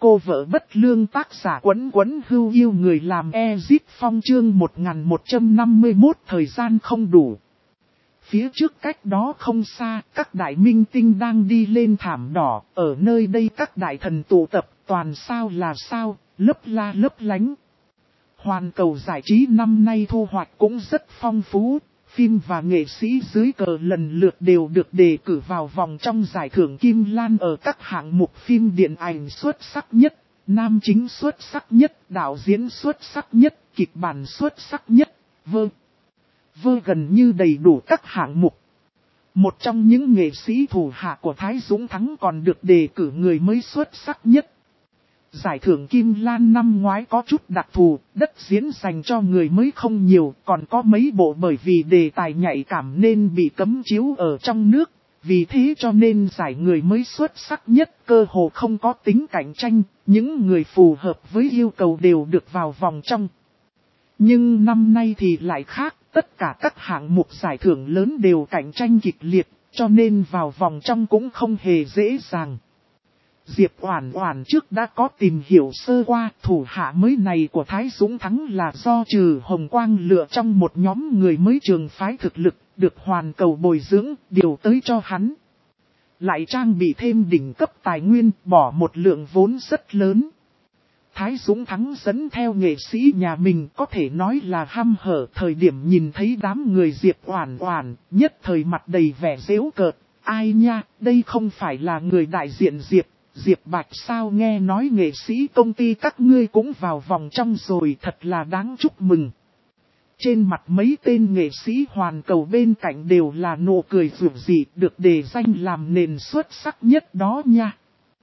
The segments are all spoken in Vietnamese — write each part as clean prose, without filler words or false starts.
Cô vợ bất lương tác giả Quấn Quấn Hưu yêu người làm Ezip Phong chương 1151 thời gian không đủ. Phía trước cách đó không xa, các đại minh tinh đang đi lên thảm đỏ, ở nơi đây các đại thần tụ tập, toàn sao là sao, lấp la lấp lánh. Hoàn cầu giải trí năm nay thu hoạch cũng rất phong phú, phim và nghệ sĩ dưới cờ lần lượt đều được đề cử vào vòng trong giải thưởng Kim Lan ở các hạng mục phim điện ảnh xuất sắc nhất, nam chính xuất sắc nhất, đạo diễn xuất sắc nhất, kịch bản xuất sắc nhất, gần như đầy đủ các hạng mục. Một trong những nghệ sĩ thủ hạ của Thái Dũng Thắng còn được đề cử người mới xuất sắc nhất. Giải thưởng Kim Lan năm ngoái có chút đặc thù, đất diễn dành cho người mới không nhiều, còn có mấy bộ bởi vì đề tài nhạy cảm nên bị cấm chiếu ở trong nước. Vì thế cho nên giải người mới xuất sắc nhất cơ hồ không có tính cạnh tranh, những người phù hợp với yêu cầu đều được vào vòng trong. Nhưng năm nay thì lại khác, tất cả các hạng mục giải thưởng lớn đều cạnh tranh kịch liệt, cho nên vào vòng trong cũng không hề dễ dàng. Diệp Oản Oản trước đã có tìm hiểu sơ qua, thủ hạ mới này của Thái Dũng Thắng là do Trừ Hồng Quang lựa trong một nhóm người mới trường phái thực lực, được hoàn cầu bồi dưỡng, điều tới cho hắn. Lại trang bị thêm đỉnh cấp tài nguyên, bỏ một lượng vốn rất lớn. Thái Dũng Thắng dẫn theo nghệ sĩ nhà mình có thể nói là hăm hở, thời điểm nhìn thấy đám người Diệp Oản Oản, nhất thời mặt đầy vẻ giễu cợt. Ai nha, đây không phải là người đại diện Diệp Bạch sao, nghe nói nghệ sĩ công ty các ngươi cũng vào vòng trong rồi, thật là đáng chúc mừng. Trên mặt mấy tên nghệ sĩ hoàn cầu bên cạnh đều là nụ cười rực rỡ, được đề danh làm nền xuất sắc nhất đó nha.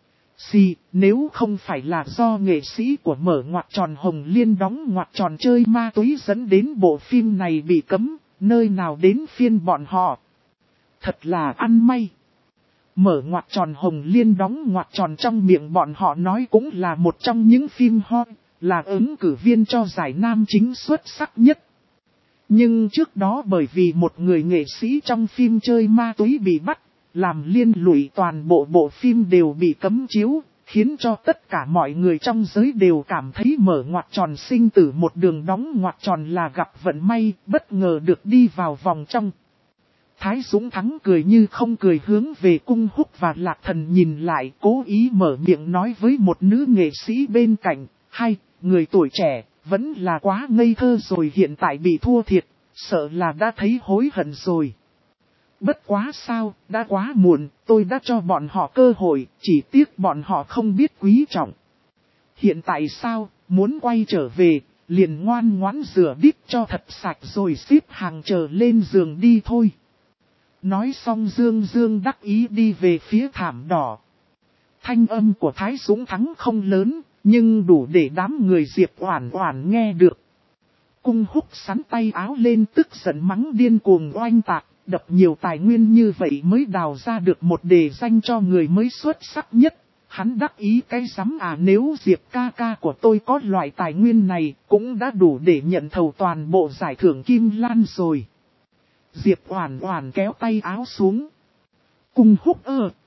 Nếu không phải là do nghệ sĩ của mở ngoặc tròn Hồng Liên đóng ngoặc tròn chơi ma túy dẫn đến bộ phim này bị cấm, nơi nào đến phiên bọn họ. Thật là ăn may. Mở ngoặc tròn Hồng Liên đóng ngoặc tròn trong miệng bọn họ nói cũng là một trong những phim hot, là ứng cử viên cho giải nam chính xuất sắc nhất. Nhưng trước đó bởi vì một người nghệ sĩ trong phim chơi ma túy bị bắt, làm liên lụy toàn bộ phim đều bị cấm chiếu, khiến cho tất cả mọi người trong giới đều cảm thấy mở ngoặc tròn sinh tử một đường đóng ngoặc tròn là gặp vận may, bất ngờ được đi vào vòng trong. Thái Dũng Thắng cười như không cười hướng về Cung Húc và Lạc Thần nhìn lại, cố ý mở miệng nói với một nữ nghệ sĩ bên cạnh, hay, người tuổi trẻ, vẫn là quá ngây thơ rồi, hiện tại bị thua thiệt, sợ là đã thấy hối hận rồi. Bất quá sao, đã quá muộn, tôi đã cho bọn họ cơ hội, chỉ tiếc bọn họ không biết quý trọng. Hiện tại sao, muốn quay trở về, liền ngoan ngoãn rửa đít cho thật sạch rồi xếp hàng chờ lên giường đi thôi. Nói xong Dương đắc ý đi về phía thảm đỏ. Thanh âm của Thái Dũng Thắng không lớn, nhưng đủ để đám người Diệp Oản Oản nghe được. Cung Húc sắn tay áo lên tức giận mắng điên cuồng oanh tạc, đập nhiều tài nguyên như vậy mới đào ra được một đề danh cho người mới xuất sắc nhất. Hắn đắc ý cái rắm à, nếu Diệp ca ca của tôi có loại tài nguyên này cũng đã đủ để nhận thầu toàn bộ giải thưởng Kim Lan rồi. Diệp Oản Oản kéo tay áo xuống. Cung Húc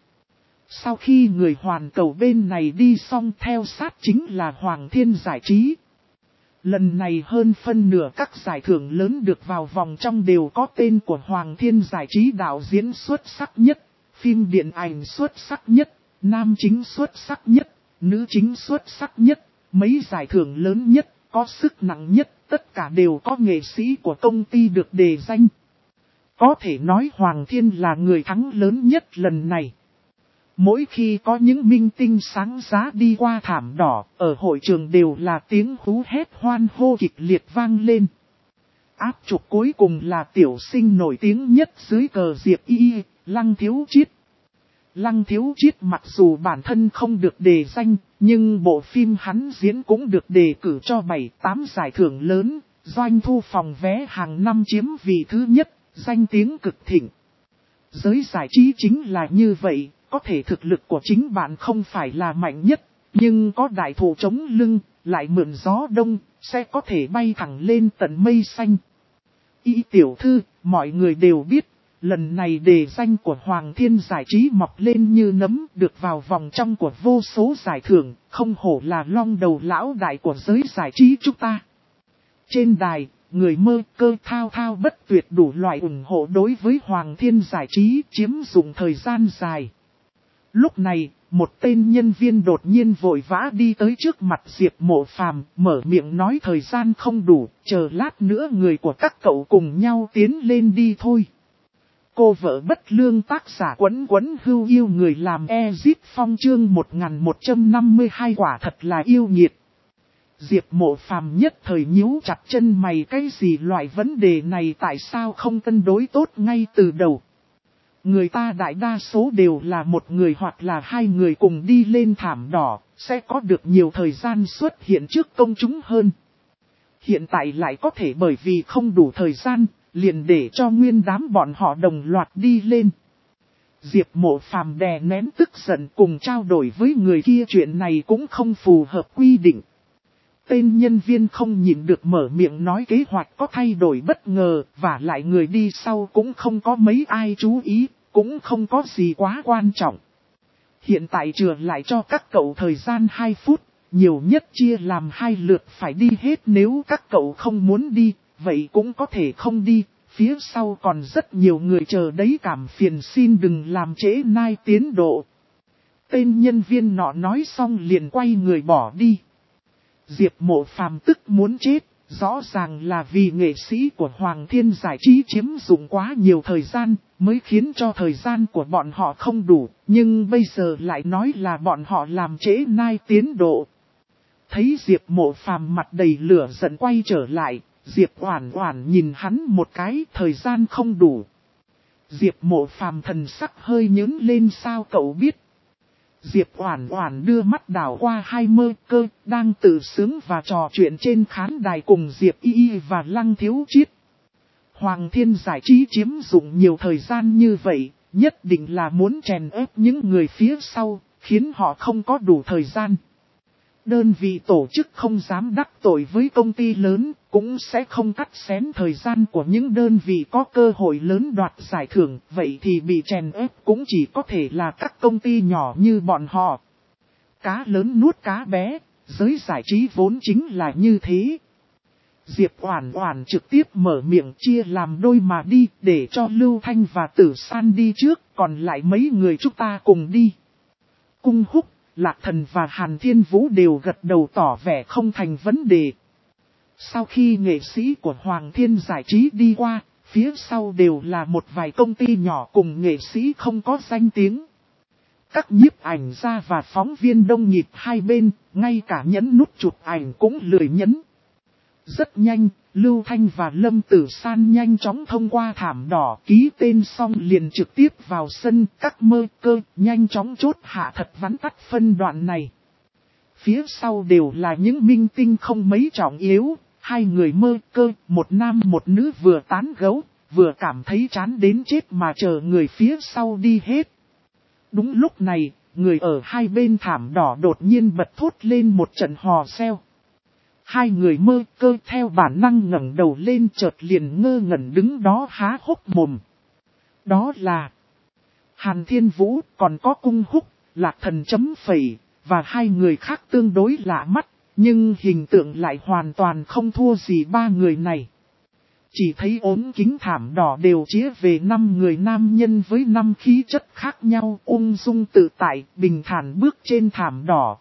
Sau khi người hoàn cầu bên này đi xong, theo sát chính là Hoàng Thiên Giải Trí. Lần này hơn phân nửa các giải thưởng lớn được vào vòng trong đều có tên của Hoàng Thiên Giải Trí, đạo diễn xuất sắc nhất, phim điện ảnh xuất sắc nhất, nam chính xuất sắc nhất, nữ chính xuất sắc nhất, mấy giải thưởng lớn nhất, có sức nặng nhất, tất cả đều có nghệ sĩ của công ty được đề danh. Có thể nói Hoàng Thiên là người thắng lớn nhất lần này. Mỗi khi có những minh tinh sáng giá đi qua thảm đỏ, ở hội trường đều là tiếng hú hét hoan hô kịch liệt vang lên. Áp trục cuối cùng là tiểu sinh nổi tiếng nhất dưới cờ Diệp Y, Lăng Thiếu Chiết. Lăng Thiếu Chiết mặc dù bản thân không được đề danh, nhưng bộ phim hắn diễn cũng được đề cử cho 7-8 giải thưởng lớn, doanh thu phòng vé hàng năm chiếm vị thứ nhất, danh tiếng cực thịnh. Giới giải trí chính là như vậy. Có thể thực lực của chính bạn không phải là mạnh nhất, nhưng có đại thủ chống lưng, lại mượn gió đông, sẽ có thể bay thẳng lên tận mây xanh. Y tiểu thư, mọi người đều biết, lần này đề danh của Hoàng Thiên Giải Trí mọc lên như nấm, được vào vòng trong của vô số giải thưởng, không hổ là long đầu lão đại của giới giải trí chúng ta. Trên đài, người mơ cơ thao thao bất tuyệt đủ loại ủng hộ đối với Hoàng Thiên Giải Trí chiếm dụng thời gian dài. Lúc này, một tên nhân viên đột nhiên vội vã đi tới trước mặt Diệp Mộ Phàm, mở miệng nói thời gian không đủ, chờ lát nữa người của các cậu cùng nhau tiến lên đi thôi. Cô vợ bất lương tác giả Quấn Quấn Hưu yêu người làm Ezip Phong chương 1152 quả thật là yêu nghiệt. Diệp Mộ Phàm nhất thời nhíu chặt chân mày, cái gì loại vấn đề này tại sao không cân đối tốt ngay từ đầu. Người ta đại đa số đều là một người hoặc là hai người cùng đi lên thảm đỏ, sẽ có được nhiều thời gian xuất hiện trước công chúng hơn. Hiện tại lại có thể bởi vì không đủ thời gian, liền để cho nguyên đám bọn họ đồng loạt đi lên. Diệp Mộ Phàm đè nén tức giận cùng trao đổi với người kia chuyện này cũng không phù hợp quy định. Tên nhân viên không nhịn được mở miệng nói kế hoạch có thay đổi bất ngờ, và lại người đi sau cũng không có mấy ai chú ý, cũng không có gì quá quan trọng. Hiện tại trừ lại cho các cậu thời gian 2 phút, nhiều nhất chia làm 2 lượt phải đi hết, nếu các cậu không muốn đi, vậy cũng có thể không đi, phía sau còn rất nhiều người chờ đấy, cảm phiền xin đừng làm trễ nai tiến độ. Tên nhân viên nọ nói xong liền quay người bỏ đi. Diệp Mộ Phàm tức muốn chết, rõ ràng là vì nghệ sĩ của Hoàng Thiên Giải Trí chiếm dụng quá nhiều thời gian, mới khiến cho thời gian của bọn họ không đủ, nhưng bây giờ lại nói là bọn họ làm trễ nai tiến độ. Thấy Diệp Mộ Phàm mặt đầy lửa giận quay trở lại, Diệp Oản Oản nhìn hắn một cái, thời gian không đủ. Diệp Mộ Phàm thần sắc hơi nhướng lên, sao cậu biết? Diệp Oản Oản đưa mắt đảo qua hai mơ cơ, đang tự sướng và trò chuyện trên khán đài cùng Diệp Y Y và Lăng Thiếu Chiết. Hoàng Thiên Giải Trí chiếm dụng nhiều thời gian như vậy, nhất định là muốn chèn ép những người phía sau, khiến họ không có đủ thời gian. Đơn vị tổ chức không dám đắc tội với công ty lớn, cũng sẽ không cắt xén thời gian của những đơn vị có cơ hội lớn đoạt giải thưởng, vậy thì bị chèn ép cũng chỉ có thể là các công ty nhỏ như bọn họ. Cá lớn nuốt cá bé, giới giải trí vốn chính là như thế. Diệp Oản Oản trực tiếp mở miệng chia làm đôi mà đi, để cho Lưu Thanh và Tử San đi trước, còn lại mấy người chúng ta cùng đi. Cung Húc, Lạc Thần và Hàn Thiên Vũ đều gật đầu tỏ vẻ không thành vấn đề. Sau khi nghệ sĩ của Hoàng Thiên Giải Trí đi qua, phía sau đều là một vài công ty nhỏ cùng nghệ sĩ không có danh tiếng. Các nhiếp ảnh gia và phóng viên đông nghịt hai bên, ngay cả nhấn nút chụp ảnh cũng lười nhấn. Rất nhanh, Lưu Thanh và Lâm Tử San nhanh chóng thông qua thảm đỏ, ký tên xong liền trực tiếp vào sân. Các mơ cơ nhanh chóng chốt hạ thật vắn tắt phân đoạn này. Phía sau đều là những minh tinh không mấy trọng yếu. Hai người mơ cơ, một nam một nữ vừa tán gẫu, vừa cảm thấy chán đến chết mà chờ người phía sau đi hết. Đúng lúc này, người ở hai bên thảm đỏ đột nhiên bật thốt lên một trận hò reo. Hai người mơ cơ theo bản năng ngẩng đầu lên, chợt liền ngơ ngẩn đứng đó há hốc mồm. Đó là Hàn Thiên Vũ, còn có Cung Húc, Lạc Thần chấm phẩy, và hai người khác tương đối lạ mắt, nhưng hình tượng lại hoàn toàn không thua gì ba người này. Chỉ thấy ốm kính thảm đỏ đều chĩa về 5 người nam nhân với 5 khí chất khác nhau, ung dung tự tại, bình thản bước trên thảm đỏ.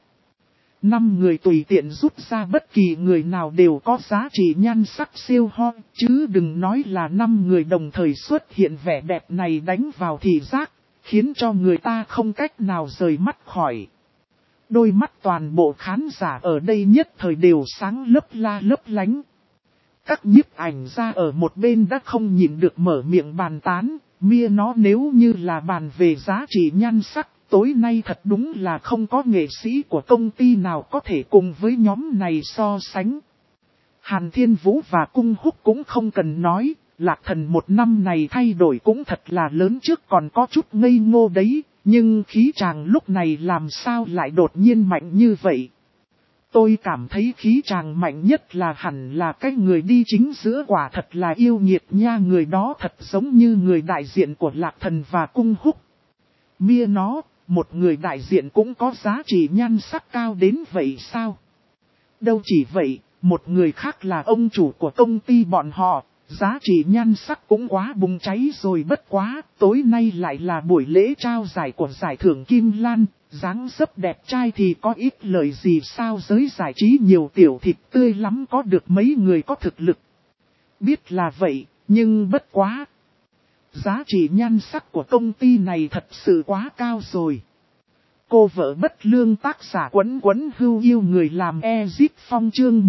5 người tùy tiện rút ra bất kỳ người nào đều có giá trị nhan sắc siêu ho, chứ đừng nói là 5 người đồng thời xuất hiện, vẻ đẹp này đánh vào thị giác, khiến cho người ta không cách nào rời mắt khỏi. Đôi mắt toàn bộ khán giả ở đây nhất thời đều sáng lấp la lấp lánh. Các nhiếp ảnh gia ở một bên đã không nhịn được mở miệng bàn tán, mia nó nếu như là bàn về giá trị nhan sắc, tối nay thật đúng là không có nghệ sĩ của công ty nào có thể cùng với nhóm này so sánh. Hàn Thiên Vũ và Cung Húc cũng không cần nói, Lạc Thần một năm này thay đổi cũng thật là lớn, trước còn có chút ngây ngô đấy, nhưng khí chàng lúc này làm sao lại đột nhiên mạnh như vậy. Tôi cảm thấy khí chàng mạnh nhất là hẳn là cái người đi chính giữa, quả thật là yêu nghiệt nha, người đó thật giống như người đại diện của Lạc Thần và Cung Húc. Mia nó, một người đại diện cũng có giá trị nhan sắc cao đến vậy sao? Đâu chỉ vậy, một người khác là ông chủ của công ty bọn họ, giá trị nhan sắc cũng quá bùng cháy rồi. Bất quá, tối nay lại là buổi lễ trao giải của giải thưởng Kim Lan, dáng dấp đẹp trai thì có ít lời gì sao, giới giải trí nhiều tiểu thịt tươi lắm có được mấy người có thực lực. Biết là vậy, nhưng bất quá. Giá trị nhan sắc của công ty này thật sự quá cao rồi. Cô vợ bất lương tác giả Quấn Quấn Hưu yêu người làm Ezip Phong chương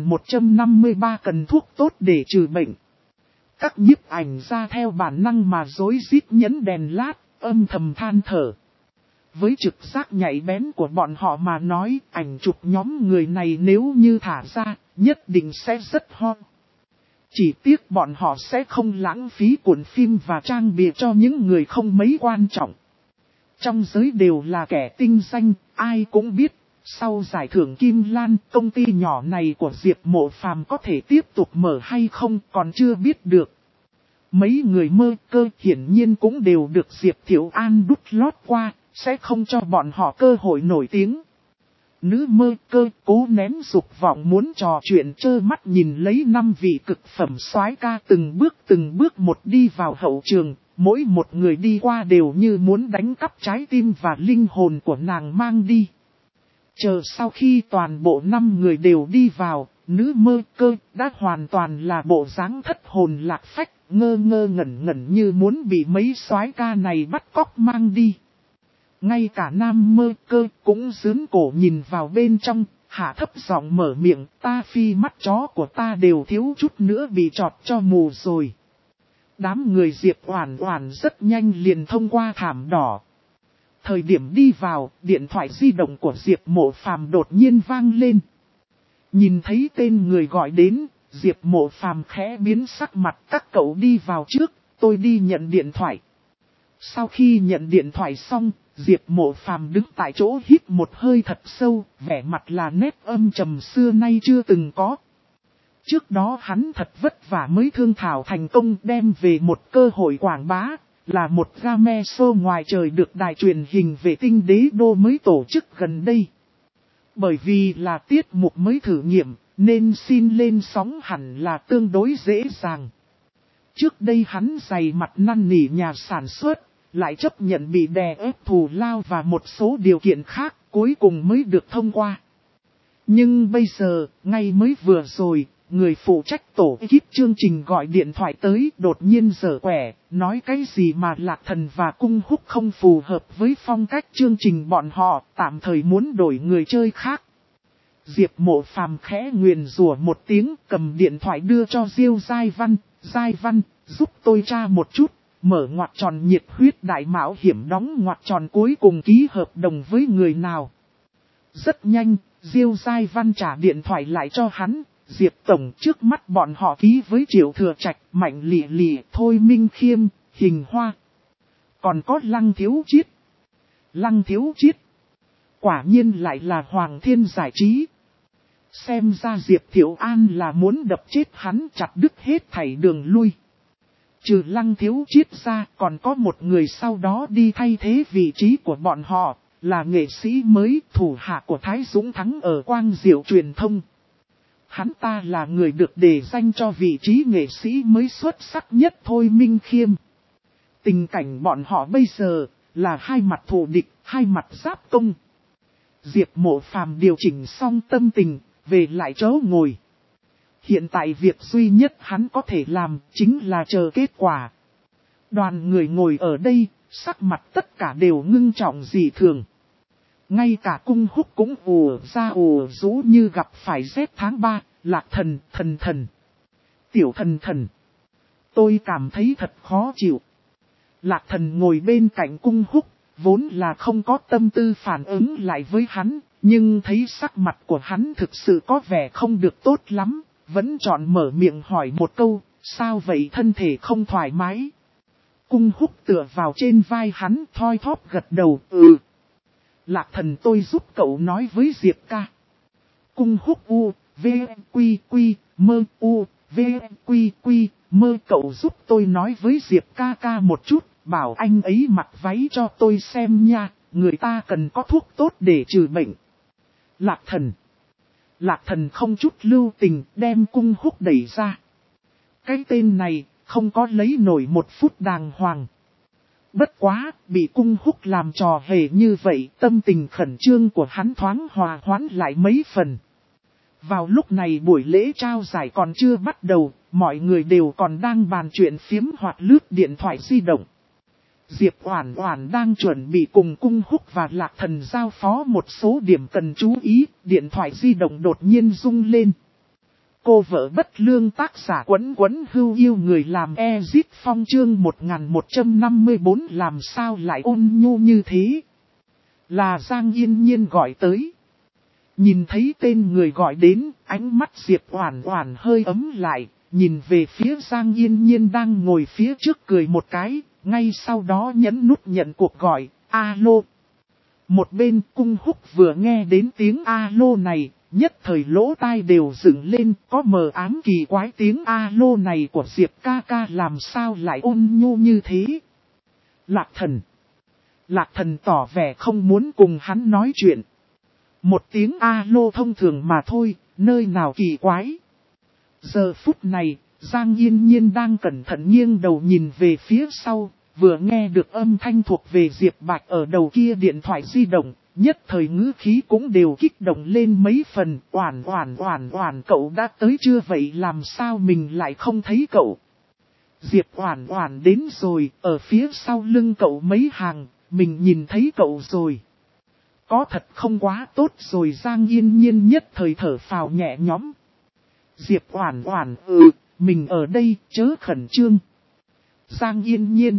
1153 cần thuốc tốt để trừ bệnh. Các nhiếp ảnh ra theo bản năng mà rối rít nhấn đèn lát, âm thầm than thở. Với trực giác nhạy bén của bọn họ mà nói, ảnh chụp nhóm người này nếu như thả ra, nhất định sẽ rất hot. Chỉ tiếc bọn họ sẽ không lãng phí cuộn phim và trang bìa cho những người không mấy quan trọng. Trong giới đều là kẻ tinh danh, ai cũng biết, sau giải thưởng Kim Lan, công ty nhỏ này của Diệp Mộ Phàm có thể tiếp tục mở hay không còn chưa biết được. Mấy người mơ cơ hiển nhiên cũng đều được Diệp Thiệu An đút lót qua, sẽ không cho bọn họ cơ hội nổi tiếng. Nữ mơ cơ cố nén dục vọng muốn trò chuyện trơ mắt nhìn lấy 5 vị cực phẩm soái ca từng bước một đi vào hậu trường. Mỗi một người đi qua đều như muốn đánh cắp trái tim và linh hồn của nàng mang đi. Chờ sau khi toàn bộ 5 người đều đi vào, nữ mơ cơ đã hoàn toàn là bộ dáng thất hồn lạc phách, ngơ ngẩn như muốn bị mấy soái ca này bắt cóc mang đi. Ngay cả nam mơ cơ cũng dướn cổ nhìn vào bên trong, hạ thấp giọng mở miệng, ta phi mắt chó của ta đều thiếu chút nữa bị chọt cho mù rồi. Đám người Diệp Oản Oản rất nhanh liền thông qua thảm đỏ. Thời điểm đi vào, điện thoại di động của Diệp Mộ Phàm đột nhiên vang lên. Nhìn thấy tên người gọi đến, Diệp Mộ Phàm khẽ biến sắc mặt, các cậu đi vào trước, tôi đi nhận điện thoại. Sau khi nhận điện thoại xong, Diệp Mộ Phàm đứng tại chỗ hít một hơi thật sâu, vẻ mặt là nét âm trầm xưa nay chưa từng có. Trước đó hắn thật vất vả mới thương thảo thành công đem về một cơ hội quảng bá, là một game show ngoài trời được đài truyền hình vệ tinh Đế Đô mới tổ chức gần đây. Bởi vì là tiết mục mới thử nghiệm, nên xin lên sóng hẳn là tương đối dễ dàng. Trước đây hắn dày mặt năn nỉ nhà sản xuất, lại chấp nhận bị đè ép thù lao và một số điều kiện khác, cuối cùng mới được thông qua. Nhưng bây giờ, ngay mới vừa rồi, người phụ trách tổ ekip chương trình gọi điện thoại tới, đột nhiên giở quẻ, nói cái gì mà Lạc Thần và Cung Húc không phù hợp với phong cách chương trình bọn họ, tạm thời muốn đổi người chơi khác. Diệp Mộ Phàm khẽ nguyền rủa một tiếng, cầm điện thoại đưa cho Diêu Giai Văn, Giai Văn, giúp tôi tra một chút, mở ngoặc tròn nhiệt huyết đại mạo hiểm đóng ngoặc tròn cuối cùng ký hợp đồng với người nào. Rất nhanh, Diêu Giai Văn trả điện thoại lại cho hắn. Diệp Tổng trước mắt bọn họ ký với Triệu Thừa Trạch, Mạnh Lị Lị, Thôi Minh Khiêm, Hình Hoa. Còn có Lăng Thiếu Chiết. Lăng Thiếu Chiết. Quả nhiên lại là Hoàng Thiên Giải Trí. Xem ra Diệp Thiệu An là muốn đập chết hắn, chặt đứt hết thảy đường lui. Trừ Lăng Thiếu Chiết ra còn có một người sau đó đi thay thế vị trí của bọn họ, là nghệ sĩ mới thủ hạ của Thái Dũng Thắng ở Quang Diệu Truyền thông. Hắn ta là người được đề danh cho vị trí nghệ sĩ mới xuất sắc nhất Thôi Minh Khiêm. Tình cảnh bọn họ bây giờ là hai mặt thù địch, hai mặt giáp công. Diệp Mộ Phàm điều chỉnh xong tâm tình, về lại chỗ ngồi. Hiện tại việc duy nhất hắn có thể làm chính là chờ kết quả. Đoàn người ngồi ở đây, sắc mặt tất cả đều ngưng trọng dị thường. Ngay cả Cung Húc cũng ùa ra ùa rú như gặp phải rét tháng 3, Lạc Thần, thần. Tiểu thần. Tôi cảm thấy thật khó chịu. Lạc Thần ngồi bên cạnh Cung Húc, vốn là không có tâm tư phản ứng lại với hắn, nhưng thấy sắc mặt của hắn thực sự có vẻ không được tốt lắm, vẫn chọn mở miệng hỏi một câu, sao vậy, thân thể không thoải mái. Cung Húc tựa vào trên vai hắn thoi thóp gật đầu, Lạc Thần, tôi giúp cậu nói với Diệp ca. Cung húc u, v, quy quy, mơ u, v, quy quy, mơ cậu giúp tôi nói với Diệp ca ca một chút, bảo anh ấy mặc váy cho tôi xem nha, người ta cần có thuốc tốt để trừ bệnh. Lạc thần không chút lưu tình đem cung húc đẩy ra. Cái tên này không có lấy nổi một phút đàng hoàng. Bất quá, bị cung húc làm trò hề như vậy, tâm tình khẩn trương của hắn thoáng hòa hoãn lại mấy phần. Vào lúc này buổi lễ trao giải còn chưa bắt đầu, mọi người đều còn đang bàn chuyện phiếm hoặc lướt điện thoại di động. Diệp Oản Oản đang chuẩn bị cùng cung húc và Lạc Thần giao phó một số điểm cần chú ý, điện thoại di động đột nhiên rung lên. Cô vợ bất lương tác giả Quấn Quấn Hưu yêu người làm Ezit Phong chương 1154 làm sao lại ôn nhu như thế. Là Giang Yên Nhiên gọi tới. Nhìn thấy tên người gọi đến, ánh mắt Diệp Oản Oản hơi ấm lại, nhìn về phía Giang Yên Nhiên đang ngồi phía trước cười một cái, ngay sau đó nhấn nút nhận cuộc gọi, alo. Một bên cung húc vừa nghe đến tiếng alo này, nhất thời lỗ tai đều dựng lên, có mờ ám kỳ quái tiếng alo này của Diệp ca ca làm sao lại ôn nhu như thế. Lạc thần tỏ vẻ không muốn cùng hắn nói chuyện. Một tiếng alo thông thường mà thôi, nơi nào kỳ quái. Giờ phút này, Giang Yên Nhiên đang cẩn thận nghiêng đầu nhìn về phía sau, vừa nghe được âm thanh thuộc về Diệp Bạch ở đầu kia điện thoại di động, nhất thời ngữ khí cũng đều kích động lên mấy phần. Oản cậu đã tới chưa vậy, làm sao mình lại không thấy cậu? Diệp Oản đến rồi, ở phía sau lưng cậu mấy hàng, mình nhìn thấy cậu rồi. Có thật không quá tốt rồi. Giang Yên Nhiên nhất thời thở phào nhẹ nhõm. Diệp Oản, mình ở đây, chớ khẩn trương. Giang Yên Nhiên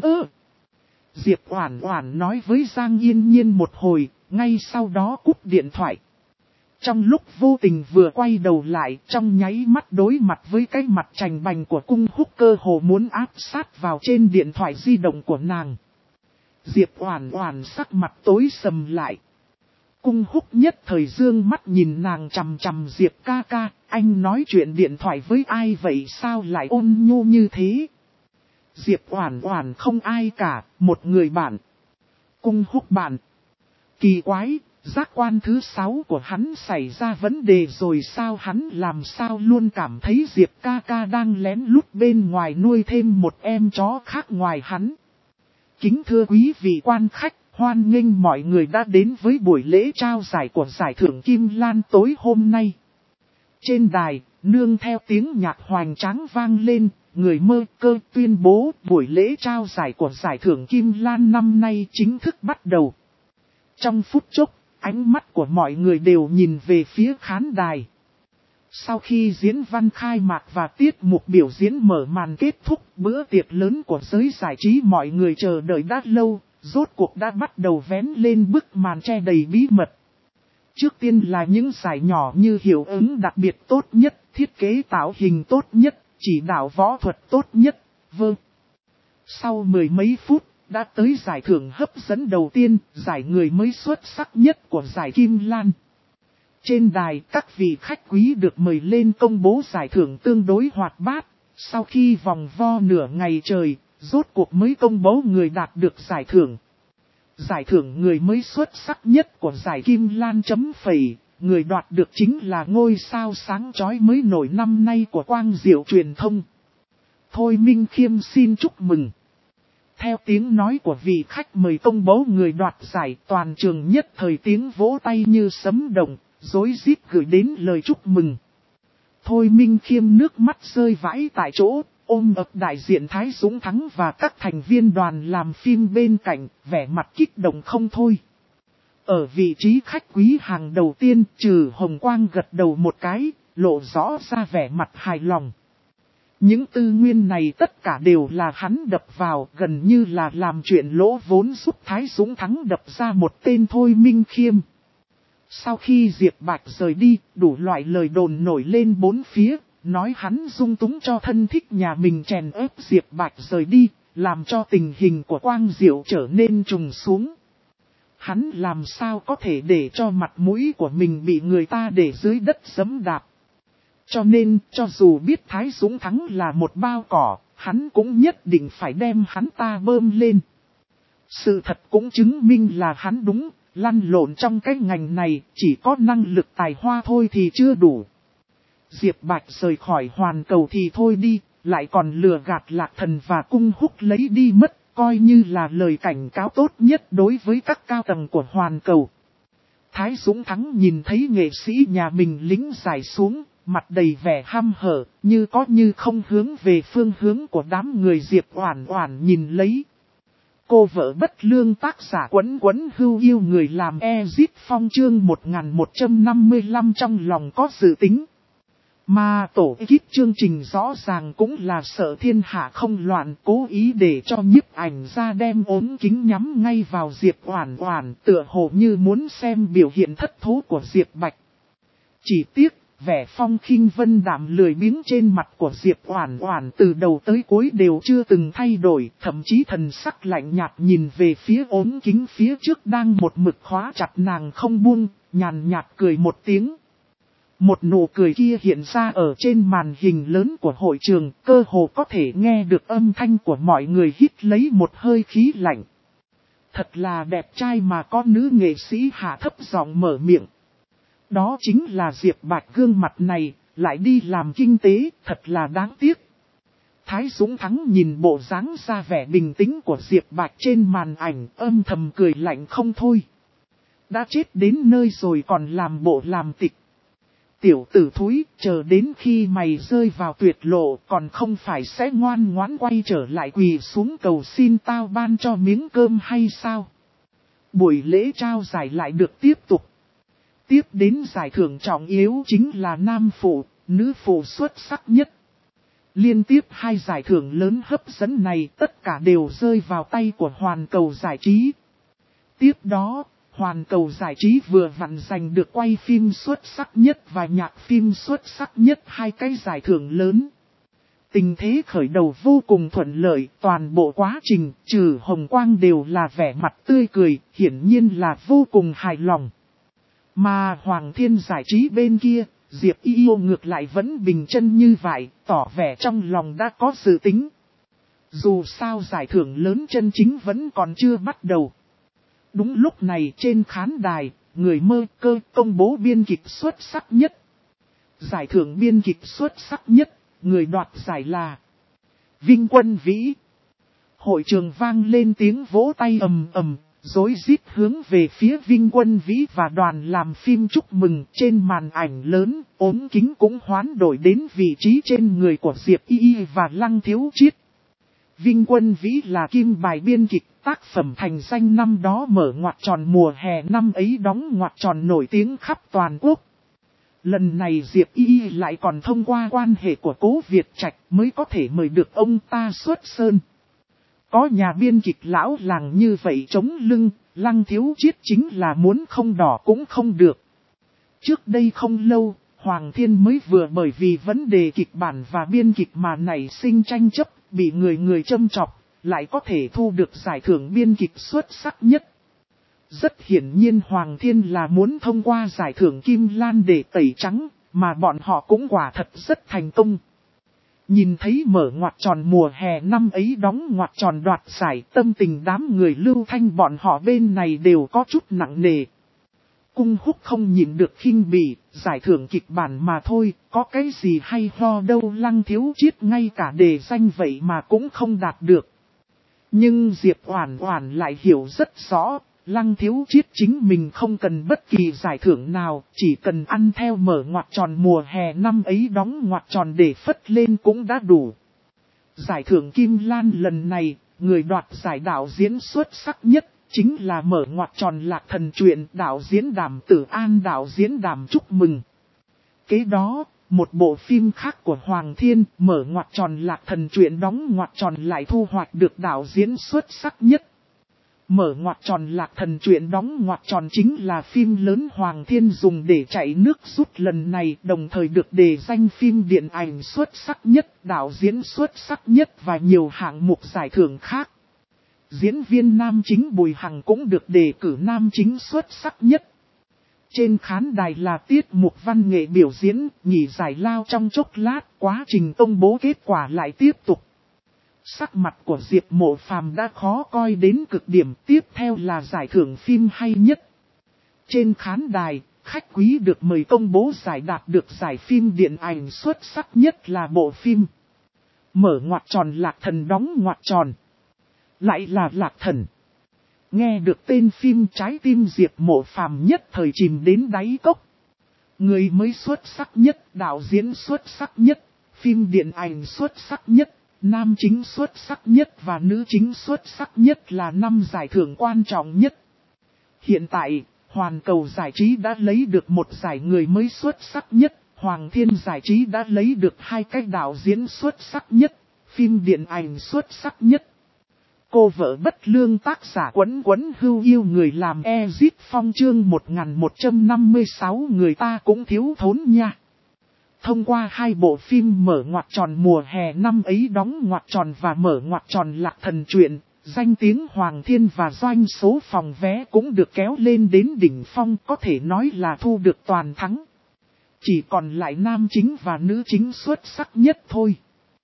Diệp Oản nói với Giang Yên Nhiên một hồi, ngay sau đó cúp điện thoại. Trong lúc vô tình vừa quay đầu lại, trong nháy mắt đối mặt với cái mặt trành bành của cung húc, cơ hồ muốn áp sát vào trên điện thoại di động của nàng. Diệp Oản sắc mặt tối sầm lại. Cung húc nhất thời dương mắt nhìn nàng chằm chằm. Diệp ca ca, anh nói chuyện điện thoại với ai vậy, sao lại ôn nhu như thế? Diệp Oản không ai cả, một người bạn. Cung húc bạn. Kỳ quái, giác quan thứ 6 của hắn xảy ra vấn đề rồi sao, hắn làm sao luôn cảm thấy Diệp ca ca đang lén lút bên ngoài nuôi thêm một em chó khác ngoài hắn. Kính thưa quý vị quan khách, hoan nghênh mọi người đã đến với buổi lễ trao giải của giải thưởng Kim Lan tối hôm nay. Trên đài, nương theo tiếng nhạc hoành tráng vang lên, người mơ cơ tuyên bố buổi lễ trao giải của giải thưởng Kim Lan năm nay chính thức bắt đầu. Trong phút chốc, ánh mắt của mọi người đều nhìn về phía khán đài. Sau khi diễn văn khai mạc và tiết mục biểu diễn mở màn kết thúc, bữa tiệc lớn của giới giải trí mọi người chờ đợi đã lâu, rốt cuộc đã bắt đầu vén lên bức màn che đầy bí mật. Trước tiên là những giải nhỏ như hiệu ứng đặc biệt tốt nhất, thiết kế tạo hình tốt nhất, chỉ đạo võ thuật tốt nhất, Sau mười mấy phút, đã tới giải thưởng hấp dẫn đầu tiên, giải người mới xuất sắc nhất của giải Kim Lan. Trên đài, các vị khách quý được mời lên công bố giải thưởng tương đối hoạt bát. Sau khi vòng vo nửa ngày trời, rốt cuộc mới công bố người đạt được giải thưởng. Giải thưởng người mới xuất sắc nhất của giải Kim Lan chấm phẩy, người đoạt được chính là ngôi sao sáng chói mới nổi năm nay của Quang Diệu Truyền thông. Thôi Minh Khiêm xin chúc mừng. Theo tiếng nói của vị khách mời công bố người đoạt giải, toàn trường nhất thời tiếng vỗ tay như sấm động, rối rít gửi đến lời chúc mừng. Thôi Minh Khiêm nước mắt rơi vãi tại chỗ, ôm ập đại diện Thái Dũng Thắng và các thành viên đoàn làm phim bên cạnh, vẻ mặt kích động không thôi. Ở vị trí khách quý hàng đầu tiên, Trừ Hồng Quang gật đầu một cái, lộ rõ ra vẻ mặt hài lòng. Những tư nguyên này tất cả đều là hắn đập vào, gần như là làm chuyện lỗ vốn giúp Thái Dũng Thắng đập ra một tên Thôi Minh Khiêm. Sau khi Diệp Bạch rời đi, đủ loại lời đồn nổi lên bốn phía, nói hắn dung túng cho thân thích nhà mình chèn ép Diệp Bạch rời đi, làm cho tình hình của Quang Diệu trở nên trùng xuống. Hắn làm sao có thể để cho mặt mũi của mình bị người ta để dưới đất giẫm đạp. Cho nên, cho dù biết Thái Dũng Thắng là một bao cỏ, hắn cũng nhất định phải đem hắn ta bơm lên. Sự thật cũng chứng minh là hắn đúng, lăn lộn trong cái ngành này, chỉ có năng lực tài hoa thôi thì chưa đủ. Diệp Bạch rời khỏi Hoàn Cầu thì thôi đi, lại còn lừa gạt Lạc Thần và Cung Húc lấy đi mất, coi như là lời cảnh cáo tốt nhất đối với các cao tầng của Hoàn Cầu. Thái Dũng Thắng nhìn thấy nghệ sĩ nhà mình lính giải xuống, mặt đầy vẻ hăm hở, như có như không hướng về phương hướng của đám người Diệp Oản Oản nhìn lấy. Cô vợ bất lương tác giả Quấn Quấn Hưu yêu người làm Ezit Phong chương 1155 trong lòng có dự tính. Mà tổ ekip chương trình rõ ràng cũng là sợ thiên hạ không loạn, cố ý để cho nhiếp ảnh ra đem ốm kính nhắm ngay vào Diệp Oản Oản, tựa hồ như muốn xem biểu hiện thất thố của Diệp Bạch. Chỉ tiếc, vẻ phong khinh vân đạm lười biếng trên mặt của Diệp Oản Oản từ đầu tới cuối đều chưa từng thay đổi, thậm chí thần sắc lạnh nhạt nhìn về phía ốm kính phía trước đang một mực khóa chặt nàng không buông, nhàn nhạt cười một tiếng. Một nụ cười kia hiện ra ở trên màn hình lớn của hội trường, cơ hồ có thể nghe được âm thanh của mọi người hít lấy một hơi khí lạnh. Thật là đẹp trai mà có nữ nghệ sĩ hạ thấp giọng mở miệng. Đó chính là Diệp Bạch, gương mặt này, lại đi làm kinh tế, thật là đáng tiếc. Thái Dũng Thắng nhìn bộ dáng ra vẻ bình tĩnh của Diệp Bạch trên màn ảnh, âm thầm cười lạnh không thôi. Đã chết đến nơi rồi còn làm bộ làm tịch. Tiểu tử thúi, chờ đến khi mày rơi vào tuyệt lộ còn không phải sẽ ngoan ngoãn quay trở lại quỳ xuống cầu xin tao ban cho miếng cơm hay sao? Buổi lễ trao giải lại được tiếp tục. Tiếp đến giải thưởng trọng yếu chính là nam phụ, nữ phụ xuất sắc nhất. Liên tiếp hai giải thưởng lớn hấp dẫn này tất cả đều rơi vào tay của Hoàn Cầu Giải trí. Tiếp đó, Hoàn Cầu Giải trí vừa vặn giành được quay phim xuất sắc nhất và nhạc phim xuất sắc nhất, hai cái giải thưởng lớn. Tình thế khởi đầu vô cùng thuận lợi, toàn bộ quá trình trừ Hồng Quang đều là vẻ mặt tươi cười, hiển nhiên là vô cùng hài lòng. Mà Hoàng Thiên Giải trí bên kia, Diệp Yêu ngược lại vẫn bình chân như vậy, tỏ vẻ trong lòng đã có dự tính. Dù sao giải thưởng lớn chân chính vẫn còn chưa bắt đầu. Đúng lúc này trên khán đài, người mơ cơ công bố biên kịch xuất sắc nhất. Giải thưởng biên kịch xuất sắc nhất, người đoạt giải là Vinh Quân Vĩ. Hội trường vang lên tiếng vỗ tay ầm ầm, rối rít hướng về phía Vinh Quân Vĩ và đoàn làm phim chúc mừng. Trên màn ảnh lớn, ốm kính cũng hoán đổi đến vị trí trên người của Diệp Y và Lăng Thiếu Chiết. Vinh Quân Vĩ là kim bài biên kịch, tác phẩm thành danh năm đó mở ngoặc tròn mùa hè năm ấy đóng ngoặc tròn nổi tiếng khắp toàn quốc. Lần này Diệp Y lại còn thông qua quan hệ của Cố Việt Trạch mới có thể mời được ông ta xuất sơn. Có nhà biên kịch lão làng như vậy chống lưng, Lăng Thiếu Chiết chính là muốn không đỏ cũng không được. Trước đây không lâu, Hoàng Thiên mới vừa bởi vì vấn đề kịch bản và biên kịch mà nảy sinh tranh chấp, bị người châm chọc, lại có thể thu được giải thưởng biên kịch xuất sắc nhất. Rất hiển nhiên Hoàng Thiên là muốn thông qua giải thưởng Kim Lan để tẩy trắng, mà bọn họ cũng quả thật rất thành công. Nhìn thấy mở ngoặc tròn mùa hè năm ấy đóng ngoặc tròn đoạt giải, tâm tình đám người Lưu Thanh bọn họ bên này đều có chút nặng nề. Cung Húc không nhịn được khinh bỉ, giải thưởng kịch bản mà thôi, có cái gì hay ho đâu, Lăng Thiếu Chiết ngay cả đề danh vậy mà cũng không đạt được. Nhưng Diệp Oản Oản lại hiểu rất rõ, Lăng Thiếu Chiết chính mình không cần bất kỳ giải thưởng nào, chỉ cần ăn theo mở ngoặc tròn mùa hè năm ấy đóng ngoặc tròn để phất lên cũng đã đủ. Giải thưởng Kim Lan lần này, người đoạt giải đạo diễn xuất sắc nhất chính là mở ngoặc tròn Lạc Thần truyện, đạo diễn Đàm Tử An, đạo diễn Đàm chúc mừng. Kế đó, một bộ phim khác của Hoàng Thiên, mở ngoặc tròn Lạc Thần truyện đóng ngoặc tròn lại thu hoạch được đạo diễn xuất sắc nhất. Mở ngoặc tròn Lạc Thần truyện đóng ngoặc tròn chính là phim lớn Hoàng Thiên dùng để chạy nước rút lần này, đồng thời được đề danh phim điện ảnh xuất sắc nhất, đạo diễn xuất sắc nhất và nhiều hạng mục giải thưởng khác. Diễn viên nam chính Bùi Hằng cũng được đề cử nam chính xuất sắc nhất. Trên khán đài là tiết mục văn nghệ biểu diễn, nghỉ giải lao trong chốc lát, quá trình công bố kết quả lại tiếp tục. Sắc mặt của Diệp Mộ Phàm đã khó coi đến cực điểm, tiếp theo là giải thưởng phim hay nhất. Trên khán đài, khách quý được mời công bố giải đạt được giải phim điện ảnh xuất sắc nhất là bộ phim Mở ngoặc tròn Lạc Thần đóng ngoặc tròn. Lại là Lạc Thần. Nghe được tên phim trái tim Diệp Mộ Phàm nhất thời chìm đến đáy cốc. Người mới xuất sắc nhất, đạo diễn xuất sắc nhất, phim điện ảnh xuất sắc nhất, nam chính xuất sắc nhất và nữ chính xuất sắc nhất là 5 giải thưởng quan trọng nhất. Hiện tại, Hoàn Cầu Giải trí đã lấy được 1 giải người mới xuất sắc nhất, Hoàng Thiên Giải trí đã lấy được 2 cái đạo diễn xuất sắc nhất, phim điện ảnh xuất sắc nhất. Cô vợ bất lương tác giả Quấn Quấn Hưu yêu người làm Ezit Phong chương 1156 người ta cũng thiếu thốn nha. Thông qua 2 bộ phim Mở ngoặc tròn mùa hè năm ấy đóng ngoặc tròn và Mở ngoặc tròn Lạc Thần truyện, danh tiếng Hoàng Thiên và doanh số phòng vé cũng được kéo lên đến đỉnh phong, có thể nói là thu được toàn thắng. Chỉ còn lại nam chính và nữ chính xuất sắc nhất thôi.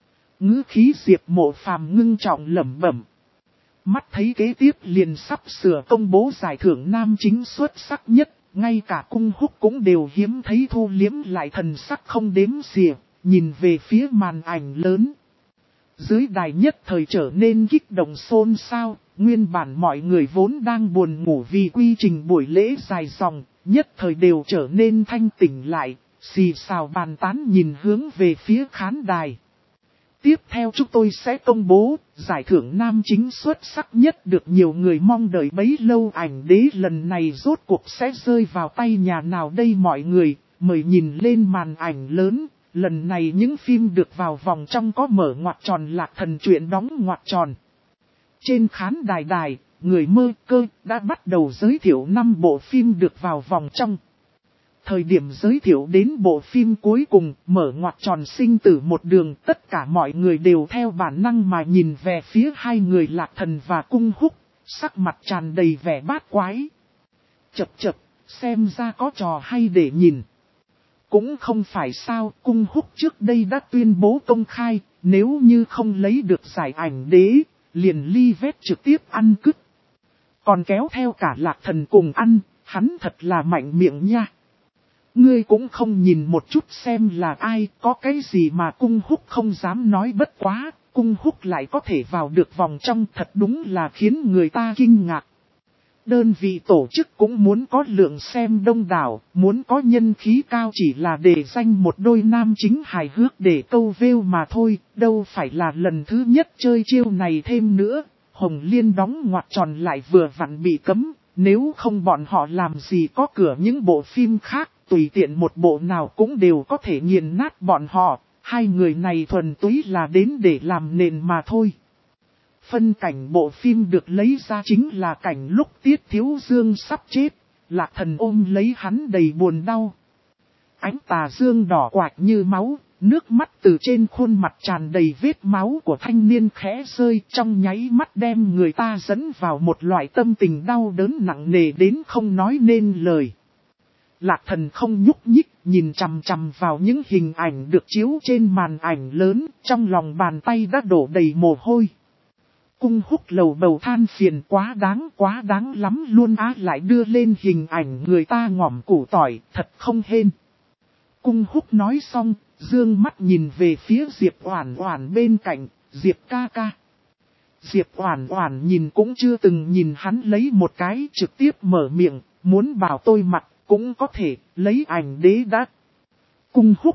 Ngữ khí Diệp Mộ Phàm ngưng trọng lẩm bẩm. Mắt thấy kế tiếp liền sắp sửa công bố giải thưởng nam chính xuất sắc nhất, ngay cả Cung Húc cũng đều hiếm thấy thu liếm lại thần sắc không đếm xỉa, nhìn về phía màn ảnh lớn. Dưới đài nhất thời trở nên kích động xôn xao, nguyên bản mọi người vốn đang buồn ngủ vì quy trình buổi lễ dài dòng, nhất thời đều trở nên thanh tỉnh lại, xì xào bàn tán nhìn hướng về phía khán đài. Tiếp theo chúng tôi sẽ công bố, giải thưởng nam chính xuất sắc nhất được nhiều người mong đợi bấy lâu ảnh đế lần này rốt cuộc sẽ rơi vào tay nhà nào đây mọi người, mời nhìn lên màn ảnh lớn, lần này những phim được vào vòng trong có Mở ngoặc tròn Lạc Thần truyện đóng ngoặc tròn. Trên khán đài, người mơ cơ đã bắt đầu giới thiệu 5 bộ phim được vào vòng trong. Thời điểm giới thiệu đến bộ phim cuối cùng, Mở ngoặc tròn sinh tử một đường, tất cả mọi người đều theo bản năng mà nhìn về phía 2 người Lạc Thần và Cung Húc, sắc mặt tràn đầy vẻ bát quái. Chậc, xem ra có trò hay để nhìn. Cũng không phải sao, Cung Húc trước đây đã tuyên bố công khai, nếu như không lấy được giải ảnh đế, liền ly vết trực tiếp ăn cứt. Còn kéo theo cả Lạc Thần cùng ăn, hắn thật là mạnh miệng nha. Ngươi cũng không nhìn một chút xem là ai, có cái gì mà Cung Húc không dám nói bất quá, Cung Húc lại có thể vào được vòng trong thật đúng là khiến người ta kinh ngạc. Đơn vị tổ chức cũng muốn có lượng xem đông đảo, muốn có nhân khí cao chỉ là để danh một đôi nam chính hài hước để câu view mà thôi, đâu phải là lần thứ nhất chơi chiêu này thêm nữa, Hồng Liên đóng ngoặc tròn lại vừa vặn bị cấm, nếu không bọn họ làm gì có cửa những bộ phim khác. Tùy tiện một bộ nào cũng đều có thể nghiền nát bọn họ, 2 người này thuần túy là đến để làm nền mà thôi. Phân cảnh bộ phim được lấy ra chính là cảnh lúc Tiết Thiếu Dương sắp chết, Lạc Thần ôm lấy hắn đầy buồn đau. Ánh tà dương đỏ quạch như máu, nước mắt từ trên khuôn mặt tràn đầy vết máu của thanh niên khẽ rơi trong nháy mắt đem người ta dẫn vào một loại tâm tình đau đớn nặng nề đến không nói nên lời. Lạc Thần không nhúc nhích, nhìn chằm chằm vào những hình ảnh được chiếu trên màn ảnh lớn, trong lòng bàn tay đã đổ đầy mồ hôi. Cung Húc lầu bầu than phiền quá đáng lắm luôn á, lại đưa lên hình ảnh người ta ngỏm củ tỏi, thật không hên. Cung Húc nói xong, dương mắt nhìn về phía Diệp Oản Oản bên cạnh, Diệp ca ca. Diệp Oản Oản nhìn cũng chưa từng nhìn hắn lấy một cái, trực tiếp mở miệng, muốn bảo tôi mặc. Cũng có thể, lấy ảnh đế đã. Cung Húc.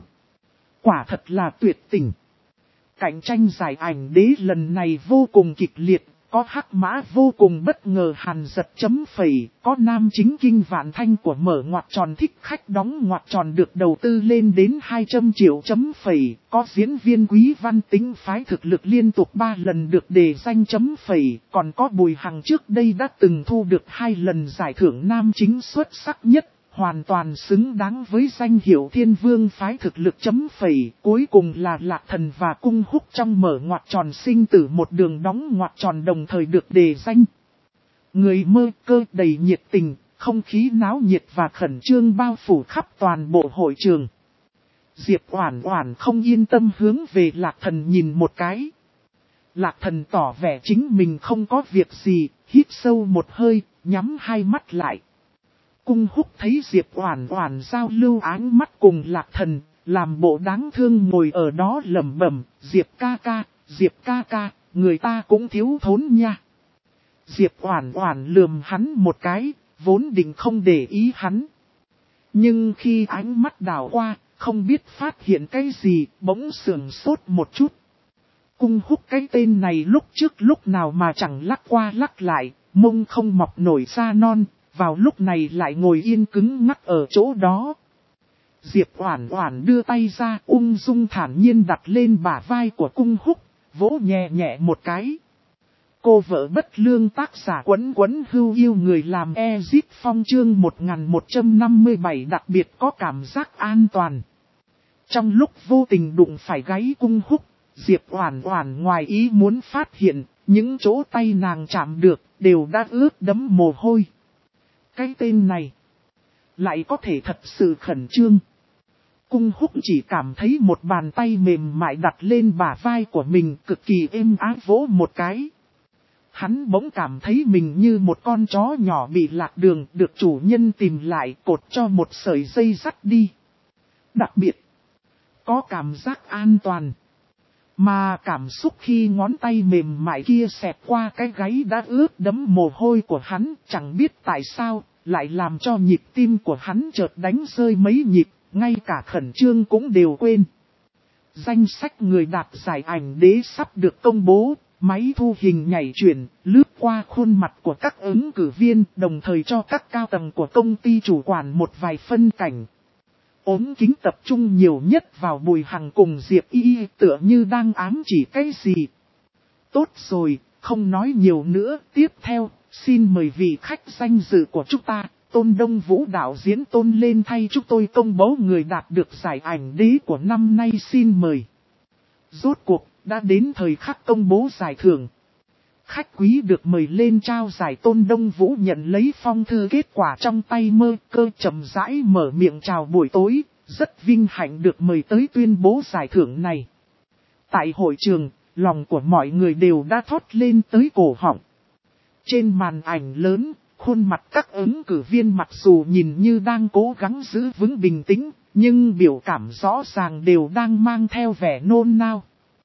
Quả thật là tuyệt tình. Cạnh tranh giải ảnh đế lần này vô cùng kịch liệt, có hắc mã vô cùng bất ngờ Hàn Giật chấm phẩy, có nam chính Kinh Vạn Thanh của Mở ngoặc tròn thích khách đóng ngoặc tròn được đầu tư lên đến 200 triệu chấm phẩy, có diễn viên Quý Văn Tính phái thực lực liên tục 3 lần được đề danh chấm phẩy, còn có Bùi Hằng trước đây đã từng thu được 2 lần giải thưởng nam chính xuất sắc nhất. hoàn toàn xứng đáng với danh hiệu Thiên Vương phái thực lực chấm phẩy. Cuối cùng là Lạc Thần và Cung Húc trong mở ngoặc tròn sinh tử một đường đóng ngoặc tròn đồng thời được đề danh. Người mơ cơ đầy nhiệt tình, không khí náo nhiệt và khẩn trương bao phủ khắp toàn bộ hội trường. Diệp Oản Oản không yên tâm hướng về Lạc Thần nhìn một cái. Lạc Thần tỏ vẻ chính mình không có việc gì, hít sâu một hơi, nhắm hai mắt lại. Cung Húc thấy Diệp Oản Oản giao lưu ánh mắt cùng Lạc Thần, làm bộ đáng thương ngồi ở đó lẩm bẩm, Diệp ca ca, người ta cũng thiếu thốn nha. Diệp Oản Oản lườm hắn một cái, vốn định không để ý hắn. Nhưng khi ánh mắt đảo qua, không biết phát hiện cái gì, bỗng sững sốt một chút. Cung Húc cái tên này lúc trước lúc nào mà chẳng lắc qua lắc lại, mông không mọc nổi da non, vào lúc này lại ngồi yên cứng ngắc ở chỗ đó. Diệp Oản Oản đưa tay ra ung dung thản nhiên đặt lên bả vai của Cung Húc, vỗ nhẹ nhẹ một cái. Cô vợ bất lương tác giả Quấn Quấn Hưu Yêu Người làm Exit Phong chương 1157 đặc biệt có cảm giác an toàn. Trong lúc vô tình đụng phải gáy Cung Húc, Diệp Oản Oản ngoài ý muốn phát hiện, những chỗ tay nàng chạm được đều đã ướt đẫm mồ hôi. Cái tên này lại có thể thật sự khẩn trương. Cung Húc chỉ cảm thấy một bàn tay mềm mại đặt lên bả vai của mình cực kỳ êm ái vỗ một cái. Hắn bỗng cảm thấy mình như một con chó nhỏ bị lạc đường được chủ nhân tìm lại cột cho một sợi dây dắt đi. Đặc biệt, có cảm giác an toàn. Mà cảm xúc khi ngón tay mềm mại kia xẹt qua cái gáy đã ướt đẫm mồ hôi của hắn chẳng biết tại sao lại làm cho nhịp tim của hắn chợt đánh rơi mấy nhịp, ngay cả khẩn trương cũng đều quên. Danh sách người đạt giải ảnh đế sắp được công bố. Máy thu hình nhảy chuyển, lướt qua khuôn mặt của các ứng cử viên, đồng thời cho các cao tầng của công ty chủ quản một vài phân cảnh. Ống kính tập trung nhiều nhất vào Bùi Hằng cùng Diệp Y tựa như đang ám chỉ cái gì. Tốt rồi, không nói nhiều nữa, tiếp theo, xin mời vị khách danh dự của chúng ta, Tôn Đông Vũ đạo diễn Tôn lên thay chúng tôi công bố người đạt được giải ảnh đế của năm nay xin mời. Rốt cuộc. Đã đến thời khắc công bố giải thưởng. Khách quý được mời lên trao giải Tôn Đông Vũ nhận lấy phong thư kết quả trong tay mơ cơ chậm rãi mở miệng chào buổi tối, rất vinh hạnh được mời tới tuyên bố giải thưởng này. Tại hội trường, lòng của mọi người đều đã thót lên tới cổ họng. Trên màn ảnh lớn, khuôn mặt các ứng cử viên mặc dù nhìn như đang cố gắng giữ vững bình tĩnh, nhưng biểu cảm rõ ràng đều đang mang theo vẻ nôn nao.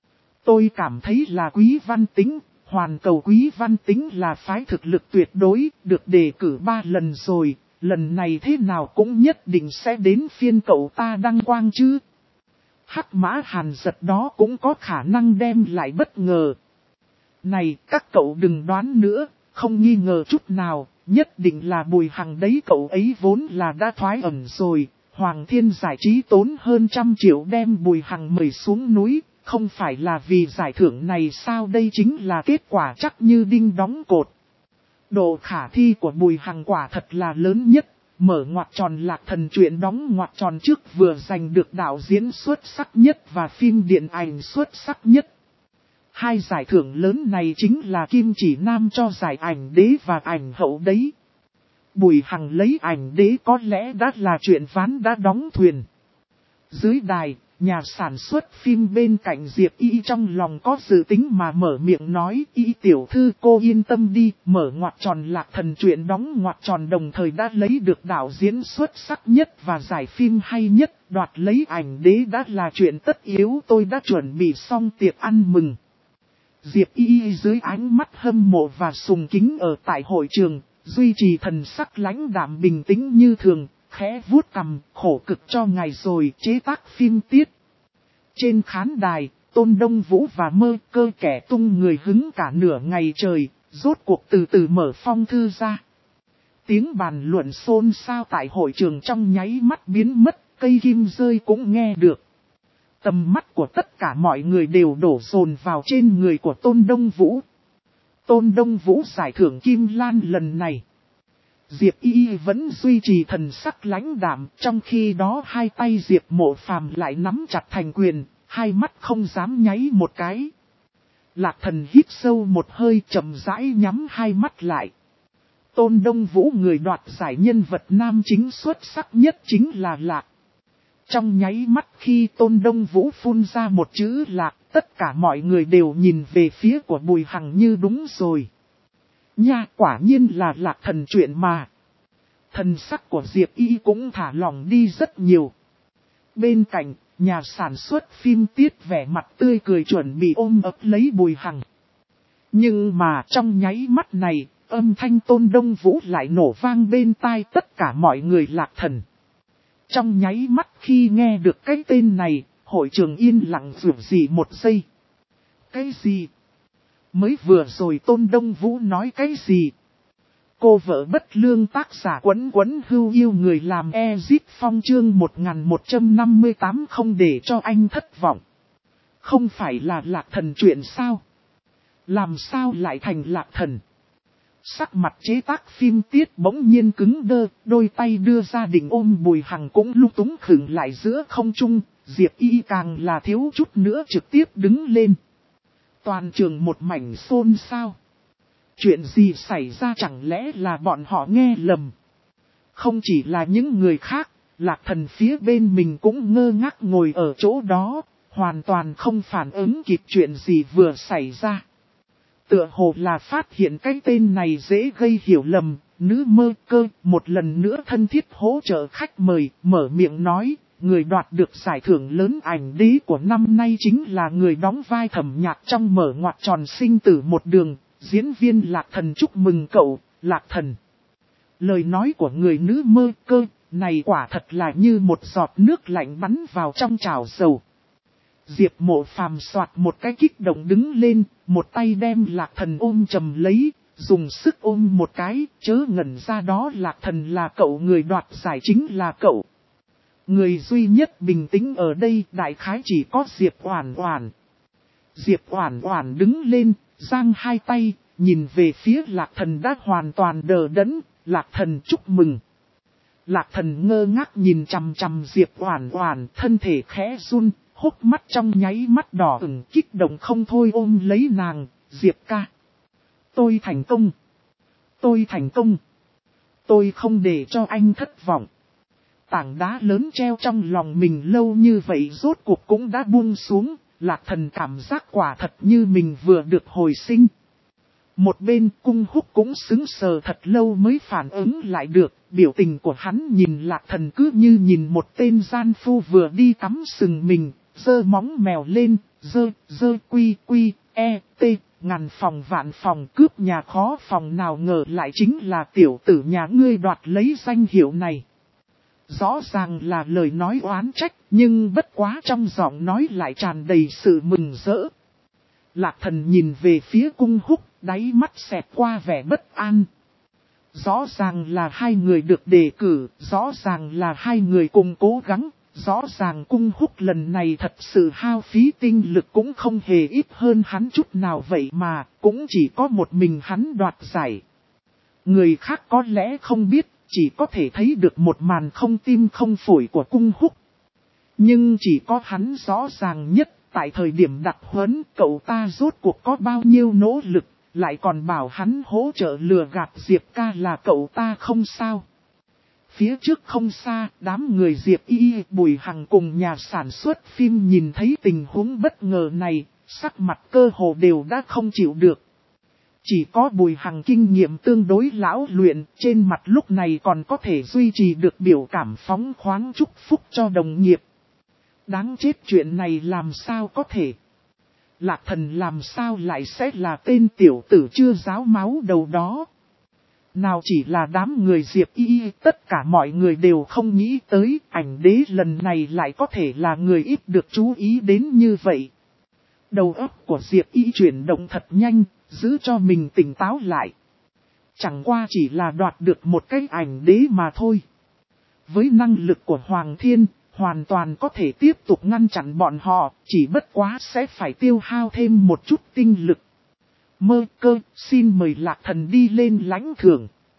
Tôi cảm thấy là Quý Văn Tính, hoàn cầu Quý Văn Tính là phái thực lực tuyệt đối, được đề cử 3 lần rồi, lần này thế nào cũng nhất định sẽ đến phiên cậu ta đăng quang chứ. Hắc Mã Hàn Giật đó cũng có khả năng đem lại bất ngờ. Này các cậu đừng đoán nữa, không nghi ngờ chút nào, nhất định là Bùi Hằng đấy, cậu ấy vốn là đã thoái ẩn rồi, Hoàng Thiên Giải Trí tốn hơn 100 triệu đem Bùi Hằng mời xuống núi. Không phải là vì giải thưởng này sao, đây chính là kết quả chắc như đinh đóng cột. Độ khả thi của Bùi Hằng quả thật là lớn nhất, mở ngoặc tròn Lạc Thần chuyện đóng ngoặc tròn trước vừa giành được đạo diễn xuất sắc nhất và phim điện ảnh xuất sắc nhất. Hai giải thưởng lớn này chính là kim chỉ nam cho giải ảnh đế và ảnh hậu đấy. Bùi Hằng lấy ảnh đế có lẽ đã là chuyện ván đã đóng thuyền. Dưới đài, nhà sản xuất phim bên cạnh Diệp Y trong lòng có dự tính mà mở miệng nói, Y tiểu thư cô yên tâm đi, mở ngoặc tròn Lạc Thần chuyện đóng ngoặc tròn đồng thời đã lấy được đạo diễn xuất sắc nhất và giải phim hay nhất, đoạt lấy ảnh đế đã là chuyện tất yếu, tôi đã chuẩn bị xong tiệc ăn mừng. Diệp Y dưới ánh mắt hâm mộ và sùng kính ở tại hội trường, duy trì thần sắc lãnh đạm bình tĩnh như thường. Khẽ vuốt cằm, khổ cực cho ngài rồi, chế tác phim tiết. Trên khán đài, Tôn Đông Vũ và mơ cơ kẻ tung người hứng cả nửa ngày trời, rốt cuộc từ từ mở phong thư ra. Tiếng bàn luận xôn xao tại hội trường trong nháy mắt biến mất, cây kim rơi cũng nghe được. Tầm mắt của tất cả mọi người đều đổ dồn vào trên người của Tôn Đông Vũ. Tôn Đông Vũ giải thưởng Kim Lan lần này. Diệp Y vẫn duy trì thần sắc lãnh đạm, trong khi đó hai tay Diệp Mộ Phàm lại nắm chặt thành quyền, hai mắt không dám nháy một cái. Lạc Thần hít sâu một hơi, chậm rãi nhắm hai mắt lại. Tôn Đông Vũ, người đoạt giải nhân vật nam chính xuất sắc nhất chính là Lạc. Trong nháy mắt khi Tôn Đông Vũ phun ra một chữ Lạc, tất cả mọi người đều nhìn về phía của Bùi Hằng như đúng rồi. Nha, quả nhiên là Lạc Thần chuyện mà. Thần sắc của Diệp Y cũng thả lỏng đi rất nhiều. Bên cạnh, nhà sản xuất phim Tiết vẻ mặt tươi cười chuẩn bị ôm ấp lấy Bùi Hằng. Nhưng mà trong nháy mắt này, âm thanh Tôn Đông Vũ lại nổ vang bên tai tất cả mọi người. Lạc Thần. Trong nháy mắt khi nghe được cái tên này, hội trường yên lặng rủi gì một giây. Cái gì? Mới vừa rồi Tôn Đông Vũ nói cái gì? Cô vợ bất lương tác giả Quấn Quấn Hưu yêu người làm Ezit Phong chương 1158 không để cho anh thất vọng. Không phải là Lạc Thần chuyện sao? Làm sao lại thành Lạc Thần? Sắc mặt chế tác phim Tiết bỗng nhiên cứng đơ, đôi tay đưa ra định ôm Bùi Hằng cũng lung túng khựng lại giữa không trung, Diệp Y càng là thiếu chút nữa trực tiếp đứng lên. Toàn trường một mảnh xôn xao. Chuyện gì xảy ra, chẳng lẽ là bọn họ nghe lầm? Không chỉ là những người khác, Lạc Thần phía bên mình cũng ngơ ngác ngồi ở chỗ đó, hoàn toàn không phản ứng kịp chuyện gì vừa xảy ra. Tựa hồ là phát hiện cái tên này dễ gây hiểu lầm, nữ Mơ Cơ một lần nữa thân thiết hỗ trợ khách mời, mở miệng nói, người đoạt được giải thưởng lớn ảnh đế của năm nay chính là người đóng vai Thẩm Nhạc trong Mở ngoặc tròn sinh tử một đường, diễn viên Lạc Thần. Chúc mừng cậu, Lạc Thần. Lời nói của người nữ Mơ Cơ này quả thật là như một giọt nước lạnh bắn vào trong chảo dầu. Diệp Mộ Phàm soạt một cái kích động đứng lên, một tay đem Lạc Thần ôm chầm lấy, dùng sức ôm một cái, chớ ngẩn ra đó. Lạc Thần là cậu, người đoạt giải chính là cậu. Người duy nhất bình tĩnh ở đây đại khái chỉ có Diệp Oản Oản. Diệp Oản Oản đứng lên, giang hai tay, nhìn về phía Lạc Thần đã hoàn toàn đờ đẫn. Lạc Thần chúc mừng. Lạc Thần ngơ ngác nhìn chằm chằm Diệp Oản Oản, thân thể khẽ run, hốc mắt trong nháy mắt đỏ ửng, kích động không thôi ôm lấy nàng. Diệp ca. Tôi thành công. Tôi thành công. Tôi không để cho anh thất vọng. Tảng đá lớn treo trong lòng mình lâu như vậy rốt cuộc cũng đã buông xuống. Lạc Thần cảm giác quả thật như mình vừa được hồi sinh. Một bên Cung Húc cũng sững sờ thật lâu mới phản ứng lại được. Biểu tình của hắn nhìn Lạc Thần cứ như nhìn một tên gian phu vừa đi cắm sừng mình. Giơ móng mèo lên, giơ quy t, ngàn phòng vạn phòng cướp nhà khó phòng nào ngờ lại chính là tiểu tử nhà ngươi đoạt lấy danh hiệu này. Rõ ràng là lời nói oán trách, nhưng bất quá trong giọng nói lại tràn đầy sự mừng rỡ. Lạc Thần nhìn về phía Cung Húc, đáy mắt xẹt qua vẻ bất an. Rõ ràng là hai người được đề cử, rõ ràng là hai người cùng cố gắng. Rõ ràng Cung Húc lần này thật sự hao phí tinh lực cũng không hề ít hơn hắn chút nào vậy mà, cũng chỉ có một mình hắn đoạt giải. Người khác có lẽ không biết, chỉ có thể thấy được một màn không tim không phổi của Cung Húc. Nhưng chỉ có hắn rõ ràng nhất, tại thời điểm đặc huấn cậu ta rốt cuộc có bao nhiêu nỗ lực, lại còn bảo hắn hỗ trợ lừa gạt Diệp ca là cậu ta không sao. Phía trước không xa, đám người Diệp Y, Bùi Hằng cùng nhà sản xuất phim nhìn thấy tình huống bất ngờ này, sắc mặt cơ hồ đều đã không chịu được. Chỉ có Bùi Hằng kinh nghiệm tương đối lão luyện, trên mặt lúc này còn có thể duy trì được biểu cảm phóng khoáng chúc phúc cho đồng nghiệp. Đáng chết, chuyện này làm sao có thể? Lạc Thần làm sao lại sẽ là tên tiểu tử chưa ráo máu đầu đó? Nào chỉ là đám người Diệp Y, tất cả mọi người đều không nghĩ tới ảnh đế lần này lại có thể là người ít được chú ý đến như vậy. Đầu óc của Diệp Y chuyển động thật nhanh, giữ cho mình tỉnh táo lại. Chẳng qua chỉ là đoạt được một cái ảnh đế mà thôi. Với năng lực của Hoàng Thiên, hoàn toàn có thể tiếp tục ngăn chặn bọn họ, chỉ bất quá sẽ phải tiêu hao thêm một chút tinh lực. Mơ Cơ, xin mời Lạc Thần đi lên lãnh thưởng.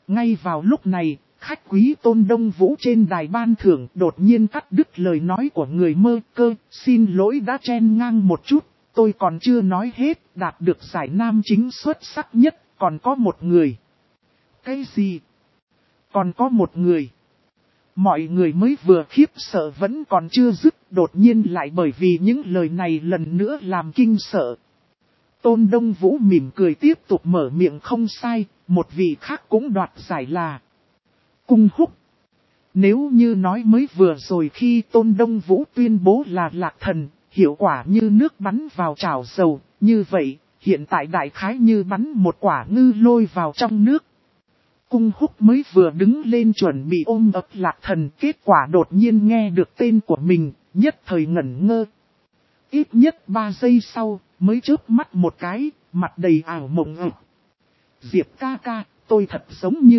Ngay vào lúc này, khách quý Tôn Đông Vũ trên đài ban thưởng đột nhiên cắt đứt lời nói của người Mơ Cơ. Xin lỗi đã chen ngang một chút, tôi còn chưa nói hết, đạt được giải nam chính xuất sắc nhất, còn có một người. Cái gì? Còn có một người. Mọi người mới vừa khiếp sợ vẫn còn chưa dứt, đột nhiên lại bởi vì những lời này lần nữa làm kinh sợ. Tôn Đông Vũ mỉm cười tiếp tục mở miệng không sai, một vị khác cũng đoạt giải là Cung Húc. Nếu như nói mới vừa rồi khi Tôn Đông Vũ tuyên bố là Lạc Thần, hiệu quả như nước bắn vào chảo dầu, như vậy, hiện tại đại khái như bắn một quả ngư lôi vào trong nước. Cung Húc mới vừa đứng lên chuẩn bị ôm ấp Lạc Thần, kết quả đột nhiên nghe được tên của mình, nhất thời ngẩn ngơ. Ít nhất 3 giây sau, mới chớp mắt một cái, mặt đầy ảo mộng ảo. Diệp ca ca, tôi thật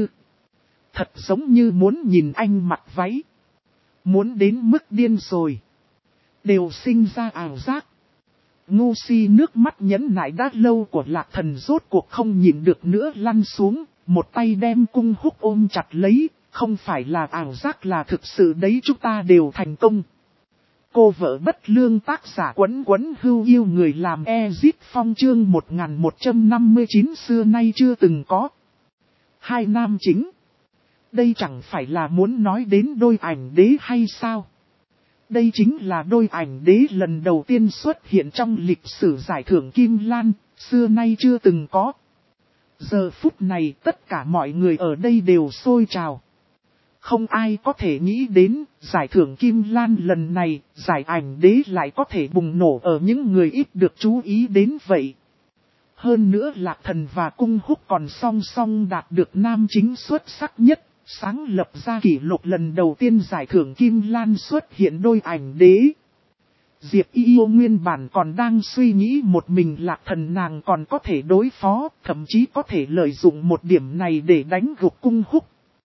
giống như muốn nhìn anh mặc váy. Muốn đến mức điên rồi. Đều sinh ra ảo giác. Ngu si nước mắt nhẫn nại đã lâu của Lạc Thần rốt cuộc không nhìn được nữa lăn xuống, một tay đem Cung Húc ôm chặt lấy, không phải là ảo giác là thực sự đấy, chúng ta đều thành công. Cô vợ bất lương tác giả Quấn Quấn Hưu yêu người làm Ezit Phong chương 1159 xưa nay chưa từng có. Hai nam chính. Đây chẳng phải là muốn nói đến đôi ảnh đế hay sao? Đây chính là đôi ảnh đế lần đầu tiên xuất hiện trong lịch sử giải thưởng Kim Lan, xưa nay chưa từng có. Giờ phút này tất cả mọi người ở đây đều sôi trào. Không ai có thể nghĩ đến, giải thưởng Kim Lan lần này, giải ảnh đế lại có thể bùng nổ ở những người ít được chú ý đến vậy. Hơn nữa Lạc Thần và Cung Húc còn song song đạt được nam chính xuất sắc nhất, sáng lập ra kỷ lục lần đầu tiên giải thưởng Kim Lan xuất hiện đôi ảnh đế. Diệp Yêu nguyên bản còn đang suy nghĩ một mình Lạc Thần nàng còn có thể đối phó, thậm chí có thể lợi dụng một điểm này để đánh gục Cung Húc.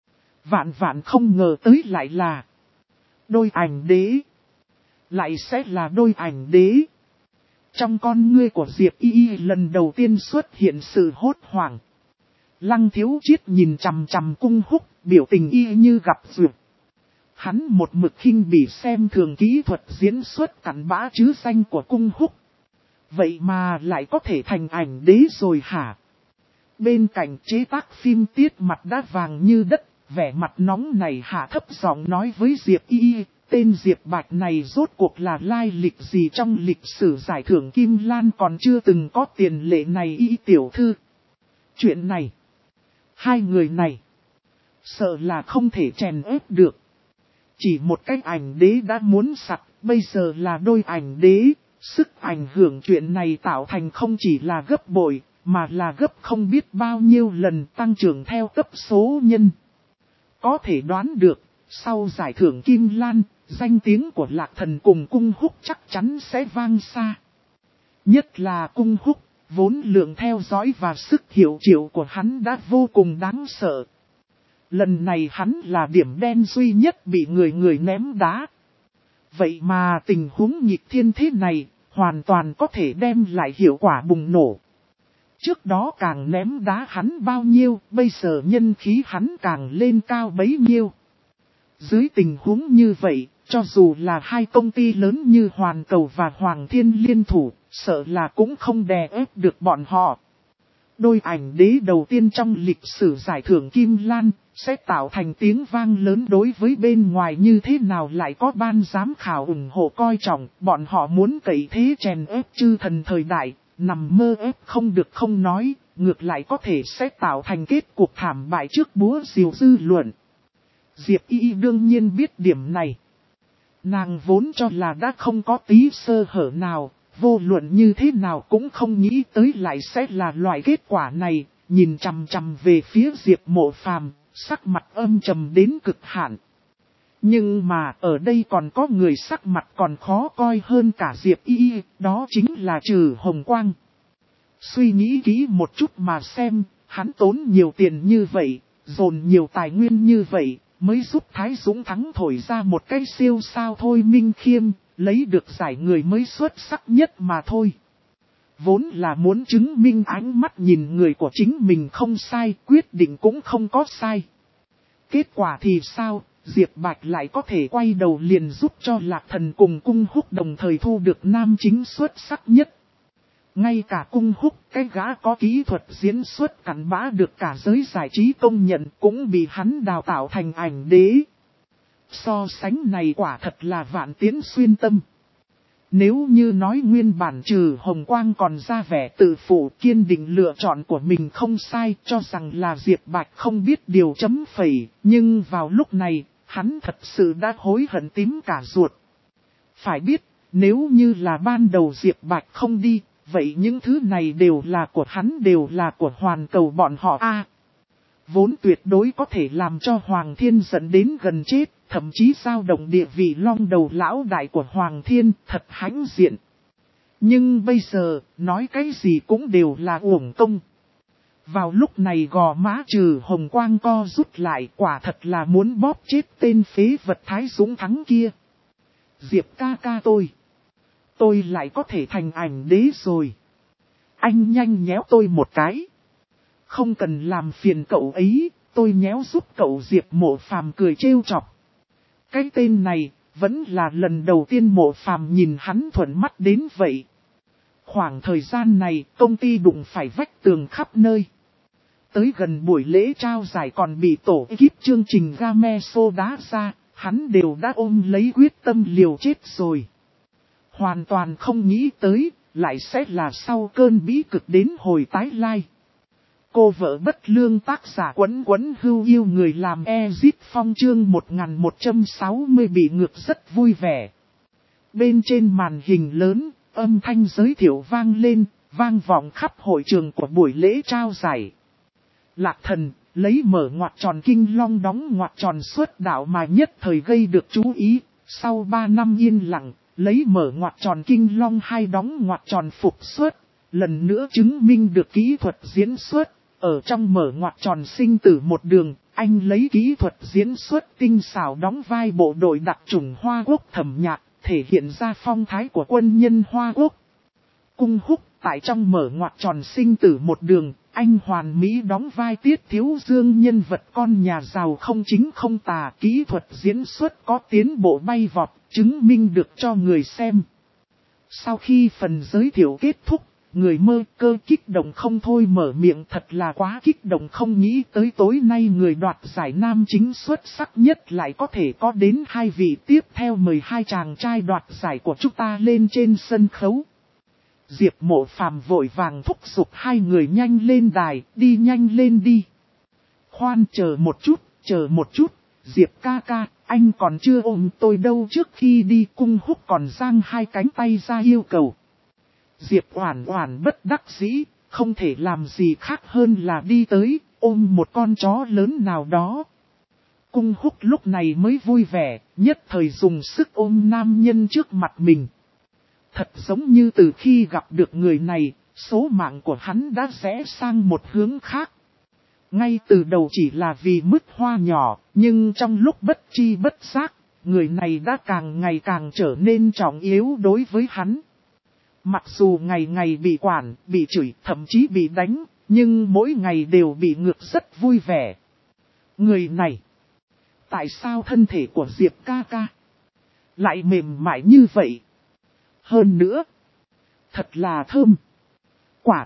Vạn không ngờ tới lại là đôi ảnh đế. Lại sẽ là đôi ảnh đế. Trong con ngươi của Diệp Y lần đầu tiên xuất hiện sự hốt hoảng. Lăng Thiếu Chiết nhìn chằm chằm Cung Húc, biểu tình y như gặp duyệt. Hắn một mực khinh bỉ xem thường kỹ thuật diễn xuất cặn bã chứ danh của Cung Húc. Vậy mà lại có thể thành ảnh đế rồi hả? Bên cạnh chế tác phim Tiết Mặt đã vàng như đất, vẻ mặt nóng này hạ thấp giọng nói với Diệp Y, tên Diệp Bạch này rốt cuộc là lai lịch gì trong lịch sử giải thưởng Kim Lan còn chưa từng có tiền lệ này Y tiểu thư. Chuyện này, hai người này, sợ là không thể chèn ép được. Chỉ một cái ảnh đế đã muốn sặc, bây giờ là đôi ảnh đế, sức ảnh hưởng chuyện này tạo thành không chỉ là gấp bội, mà là gấp không biết bao nhiêu lần tăng trưởng theo cấp số nhân. Có thể đoán được, sau giải thưởng Kim Lan, danh tiếng của Lạc Thần cùng Cung Húc chắc chắn sẽ vang xa. Nhất là Cung Húc, vốn lượng theo dõi và sức hiểu triệu của hắn đã vô cùng đáng sợ. Lần này hắn là điểm đen duy nhất bị người ném đá. Vậy mà tình huống nghịch thiên thế này, hoàn toàn có thể đem lại hiệu quả bùng nổ. Trước đó càng ném đá hắn bao nhiêu, bây giờ nhân khí hắn càng lên cao bấy nhiêu. Dưới tình huống như vậy, cho dù là hai công ty lớn như Hoàn Cầu và Hoàng Thiên liên thủ, sợ là cũng không đè ép được bọn họ. Đôi ảnh đế đầu tiên trong lịch sử giải thưởng Kim Lan, sẽ tạo thành tiếng vang lớn đối với bên ngoài như thế nào lại có ban giám khảo ủng hộ coi trọng, bọn họ muốn cậy thế chèn ép chư thần thời đại, nằm mơ ép không được không nói, ngược lại có thể sẽ tạo thành kết cục thảm bại trước búa rìu dư luận. Diệp Y đương nhiên biết điểm này. Nàng vốn cho là đã không có tí sơ hở nào, vô luận như thế nào cũng không nghĩ tới lại sẽ là loại kết quả này, nhìn chằm chằm về phía Diệp Mộ Phàm, sắc mặt âm trầm đến cực hạn. Nhưng mà ở đây còn có người sắc mặt còn khó coi hơn cả Diệp Y, đó chính là Trừ Hồng Quang. Suy nghĩ kỹ một chút mà xem, hắn tốn nhiều tiền như vậy, dồn nhiều tài nguyên như vậy, mới giúp Thái Dũng Thắng thổi ra một cái siêu sao thôi Minh Khiêm, lấy được giải người mới xuất sắc nhất mà thôi. Vốn là muốn chứng minh ánh mắt nhìn người của chính mình không sai, quyết định cũng không có sai. Kết quả thì sao, Diệp Bạch lại có thể quay đầu liền giúp cho Lạc Thần cùng Cung Húc đồng thời thu được nam chính xuất sắc nhất. Ngay cả Cung Húc, cái gã có kỹ thuật diễn xuất cặn bã được cả giới giải trí công nhận, cũng bị hắn đào tạo thành ảnh đế. So sánh này quả thật là vạn tiến xuyên tâm. Nếu như nói nguyên bản trừ Hồng Quang còn ra vẻ tự phụ kiên định lựa chọn của mình không sai, cho rằng là Diệp Bạch không biết điều chấm phẩy, nhưng vào lúc này, hắn thật sự đã hối hận tím cả ruột. Phải biết, nếu như là ban đầu Diệp Bạch không đi, vậy những thứ này đều là của hắn, đều là của hoàn cầu bọn họ a. Vốn tuyệt đối có thể làm cho Hoàng Thiên dẫn đến gần chết, thậm chí dao động địa vị long đầu lão đại của Hoàng Thiên, thật hãnh diện. Nhưng bây giờ, nói cái gì cũng đều là uổng công. Vào lúc này gò má trừ Hồng Quang co rút lại, quả thật là muốn bóp chết tên phế vật Thái Dũng Thắng kia. Diệp ca ca tôi lại có thể thành ảnh đế rồi. Anh nhanh nhéo tôi một cái. Không cần làm phiền cậu ấy, tôi nhéo giúp cậu. Diệp Mộ Phàm cười trêu chọc. Cái tên này, vẫn là lần đầu tiên Mộ Phàm nhìn hắn thuận mắt đến vậy. Khoảng thời gian này, công ty đụng phải vách tường khắp nơi. Tới gần buổi lễ trao giải còn bị tổ ekip chương trình Game Show đá ra, hắn đều đã ôm lấy quyết tâm liều chết rồi. Hoàn toàn không nghĩ tới, lại sẽ là sau cơn bí cực đến hồi tái lai. Cô vợ bất lương tác giả Quấn Quấn Hưu yêu người làm Ezit Phong chương 1160 bị ngược rất vui vẻ. Bên trên màn hình lớn, âm thanh giới thiệu vang lên, vang vọng khắp hội trường của buổi lễ trao giải. Lạc Thần, lấy mở ngoặc tròn kinh long đóng ngoặc tròn xuất đạo mà nhất thời gây được chú ý, sau 3 năm yên lặng, lấy mở ngoặc tròn kinh long hai đóng ngoặc tròn phục xuất, lần nữa chứng minh được kỹ thuật diễn xuất. Ở trong mở ngoặc tròn sinh tử một đường, anh lấy kỹ thuật diễn xuất tinh xảo đóng vai bộ đội đặc chủng Hoa Quốc Thẩm Nhạc, thể hiện ra phong thái của quân nhân Hoa Quốc. Cung Húc, tại trong mở ngoặc tròn sinh tử một đường, anh hoàn mỹ đóng vai Tiết Thiếu Dương nhân vật con nhà giàu không chính không tà, kỹ thuật diễn xuất có tiến bộ bay vọt, chứng minh được cho người xem. Sau khi phần giới thiệu kết thúc, người mơ cơ kích động không thôi mở miệng, thật là quá kích động, không nghĩ tới tối nay người đoạt giải nam chính xuất sắc nhất lại có thể có đến 2 vị tiếp theo 12 chàng trai đoạt giải của chúng ta lên trên sân khấu. Diệp Mộ Phàm vội vàng thúc giục 2 người nhanh lên đài, đi nhanh lên đi. Khoan chờ một chút, Diệp ca ca, anh còn chưa ôm tôi đâu. Trước khi đi Cung Húc còn giang 2 cánh tay ra yêu cầu. Diệp Oản Oản bất đắc dĩ, không thể làm gì khác hơn là đi tới, ôm một con chó lớn nào đó. Cung Húc lúc này mới vui vẻ, nhất thời dùng sức ôm nam nhân trước mặt mình. Thật giống như từ khi gặp được người này, số mạng của hắn đã rẽ sang một hướng khác. Ngay từ đầu chỉ là vì mứt hoa nhỏ, nhưng trong lúc bất tri bất giác, người này đã càng ngày càng trở nên trọng yếu đối với hắn. Mặc dù ngày ngày bị quản, bị chửi, thậm chí bị đánh, nhưng mỗi ngày đều bị ngược rất vui vẻ. Người này, tại sao thân thể của Diệp ca ca lại mềm mại như vậy? Hơn nữa, thật là thơm. Quả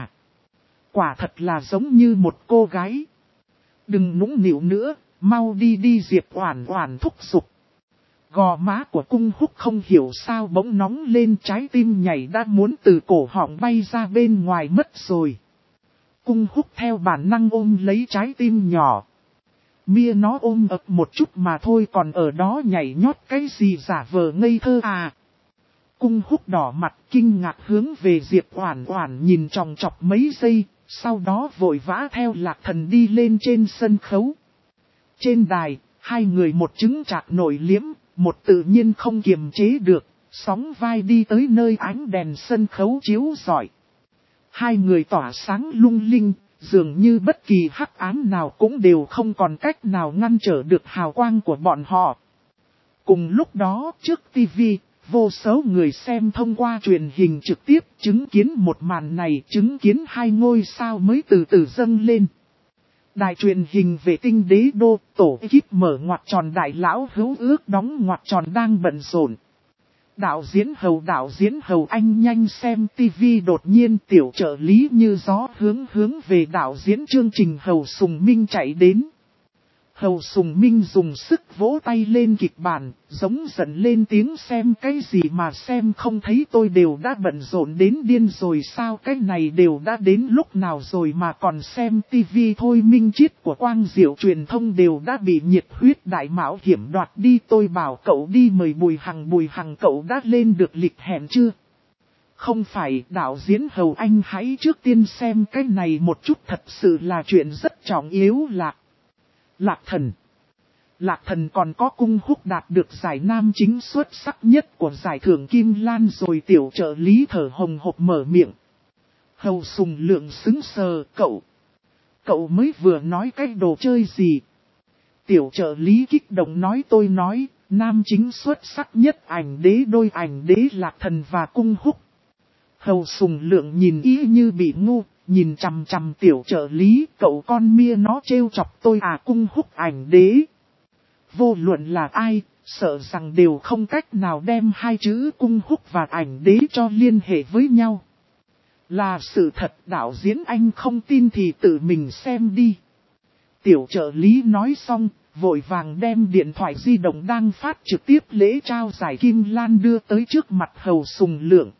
thật là giống như một cô gái. Đừng nũng nịu nữa, mau đi đi. Diệp Oản Oản thúc giục. Gò má của Cung Húc không hiểu sao bỗng nóng lên, trái tim nhảy đã muốn từ cổ họng bay ra bên ngoài mất rồi. Cung Húc theo bản năng ôm lấy trái tim nhỏ. Mia nó ôm ập một chút mà thôi, còn ở đó nhảy nhót cái gì giả vờ ngây thơ à. Cung Húc đỏ mặt kinh ngạc hướng về Diệp Oản Oản nhìn chòng chọc mấy giây, sau đó vội vã theo Lạc Thần đi lên trên sân khấu. Trên đài, 2 người một chứng trạc nổi liếm, một tự nhiên không kiềm chế được, sóng vai đi tới nơi ánh đèn sân khấu chiếu rọi. 2 người tỏa sáng lung linh, dường như bất kỳ hắc ám nào cũng đều không còn cách nào ngăn trở được hào quang của bọn họ. Cùng lúc đó trước TV, Vô số người xem thông qua truyền hình trực tiếp chứng kiến một màn này, chứng kiến hai ngôi sao mới từ từ dâng lên. Đài truyền hình vệ tinh Đế Đô, tổ ekip mở ngoặc tròn đại lão hữu ước đóng ngoặc tròn đang bận rộn. Đạo diễn hầu anh nhanh xem tivi, đột nhiên tiểu trợ lý như gió hướng về đạo diễn chương trình Hầu Sùng Minh chạy đến. Hầu Sùng Minh dùng sức vỗ tay lên kịch bản, giống giận lên tiếng, xem cái gì mà xem, không thấy tôi đều đã bận rộn đến điên rồi sao, cái này đều đã đến lúc nào rồi mà còn xem tivi thôi. Minh Chiết của Quang Diệu truyền thông đều đã bị nhiệt huyết đại mạo hiểm đoạt đi, tôi bảo cậu đi mời Bùi Hằng cậu đã lên được lịch hẹn chưa? Không phải, đạo diễn Hầu anh hãy trước tiên xem cái này một chút, thật sự là chuyện rất trọng yếu. Lạc Thần còn có Cung Húc đạt được giải nam chính xuất sắc nhất của giải thưởng Kim Lan rồi. Tiểu trợ lý thở hồng hộc mở miệng. Hầu Sùng Lượng sững sờ, cậu mới vừa nói cái đồ chơi gì? Tiểu trợ lý kích động nói, tôi nói, nam chính xuất sắc nhất ảnh đế, đôi ảnh đế Lạc Thần và Cung Húc. Hầu Sùng Lượng nhìn y như bị ngu, nhìn chằm chằm tiểu trợ lý, cậu con mia nó trêu chọc tôi à? Cung Húc ảnh đế. Vô luận là ai, sợ rằng đều không cách nào đem hai chữ Cung Húc và ảnh đế cho liên hệ với nhau. Là sự thật, đạo diễn anh không tin thì tự mình xem đi. Tiểu trợ lý nói xong, vội vàng đem điện thoại di động đang phát trực tiếp lễ trao giải Kim Lan đưa tới trước mặt Hầu Sùng Lượng.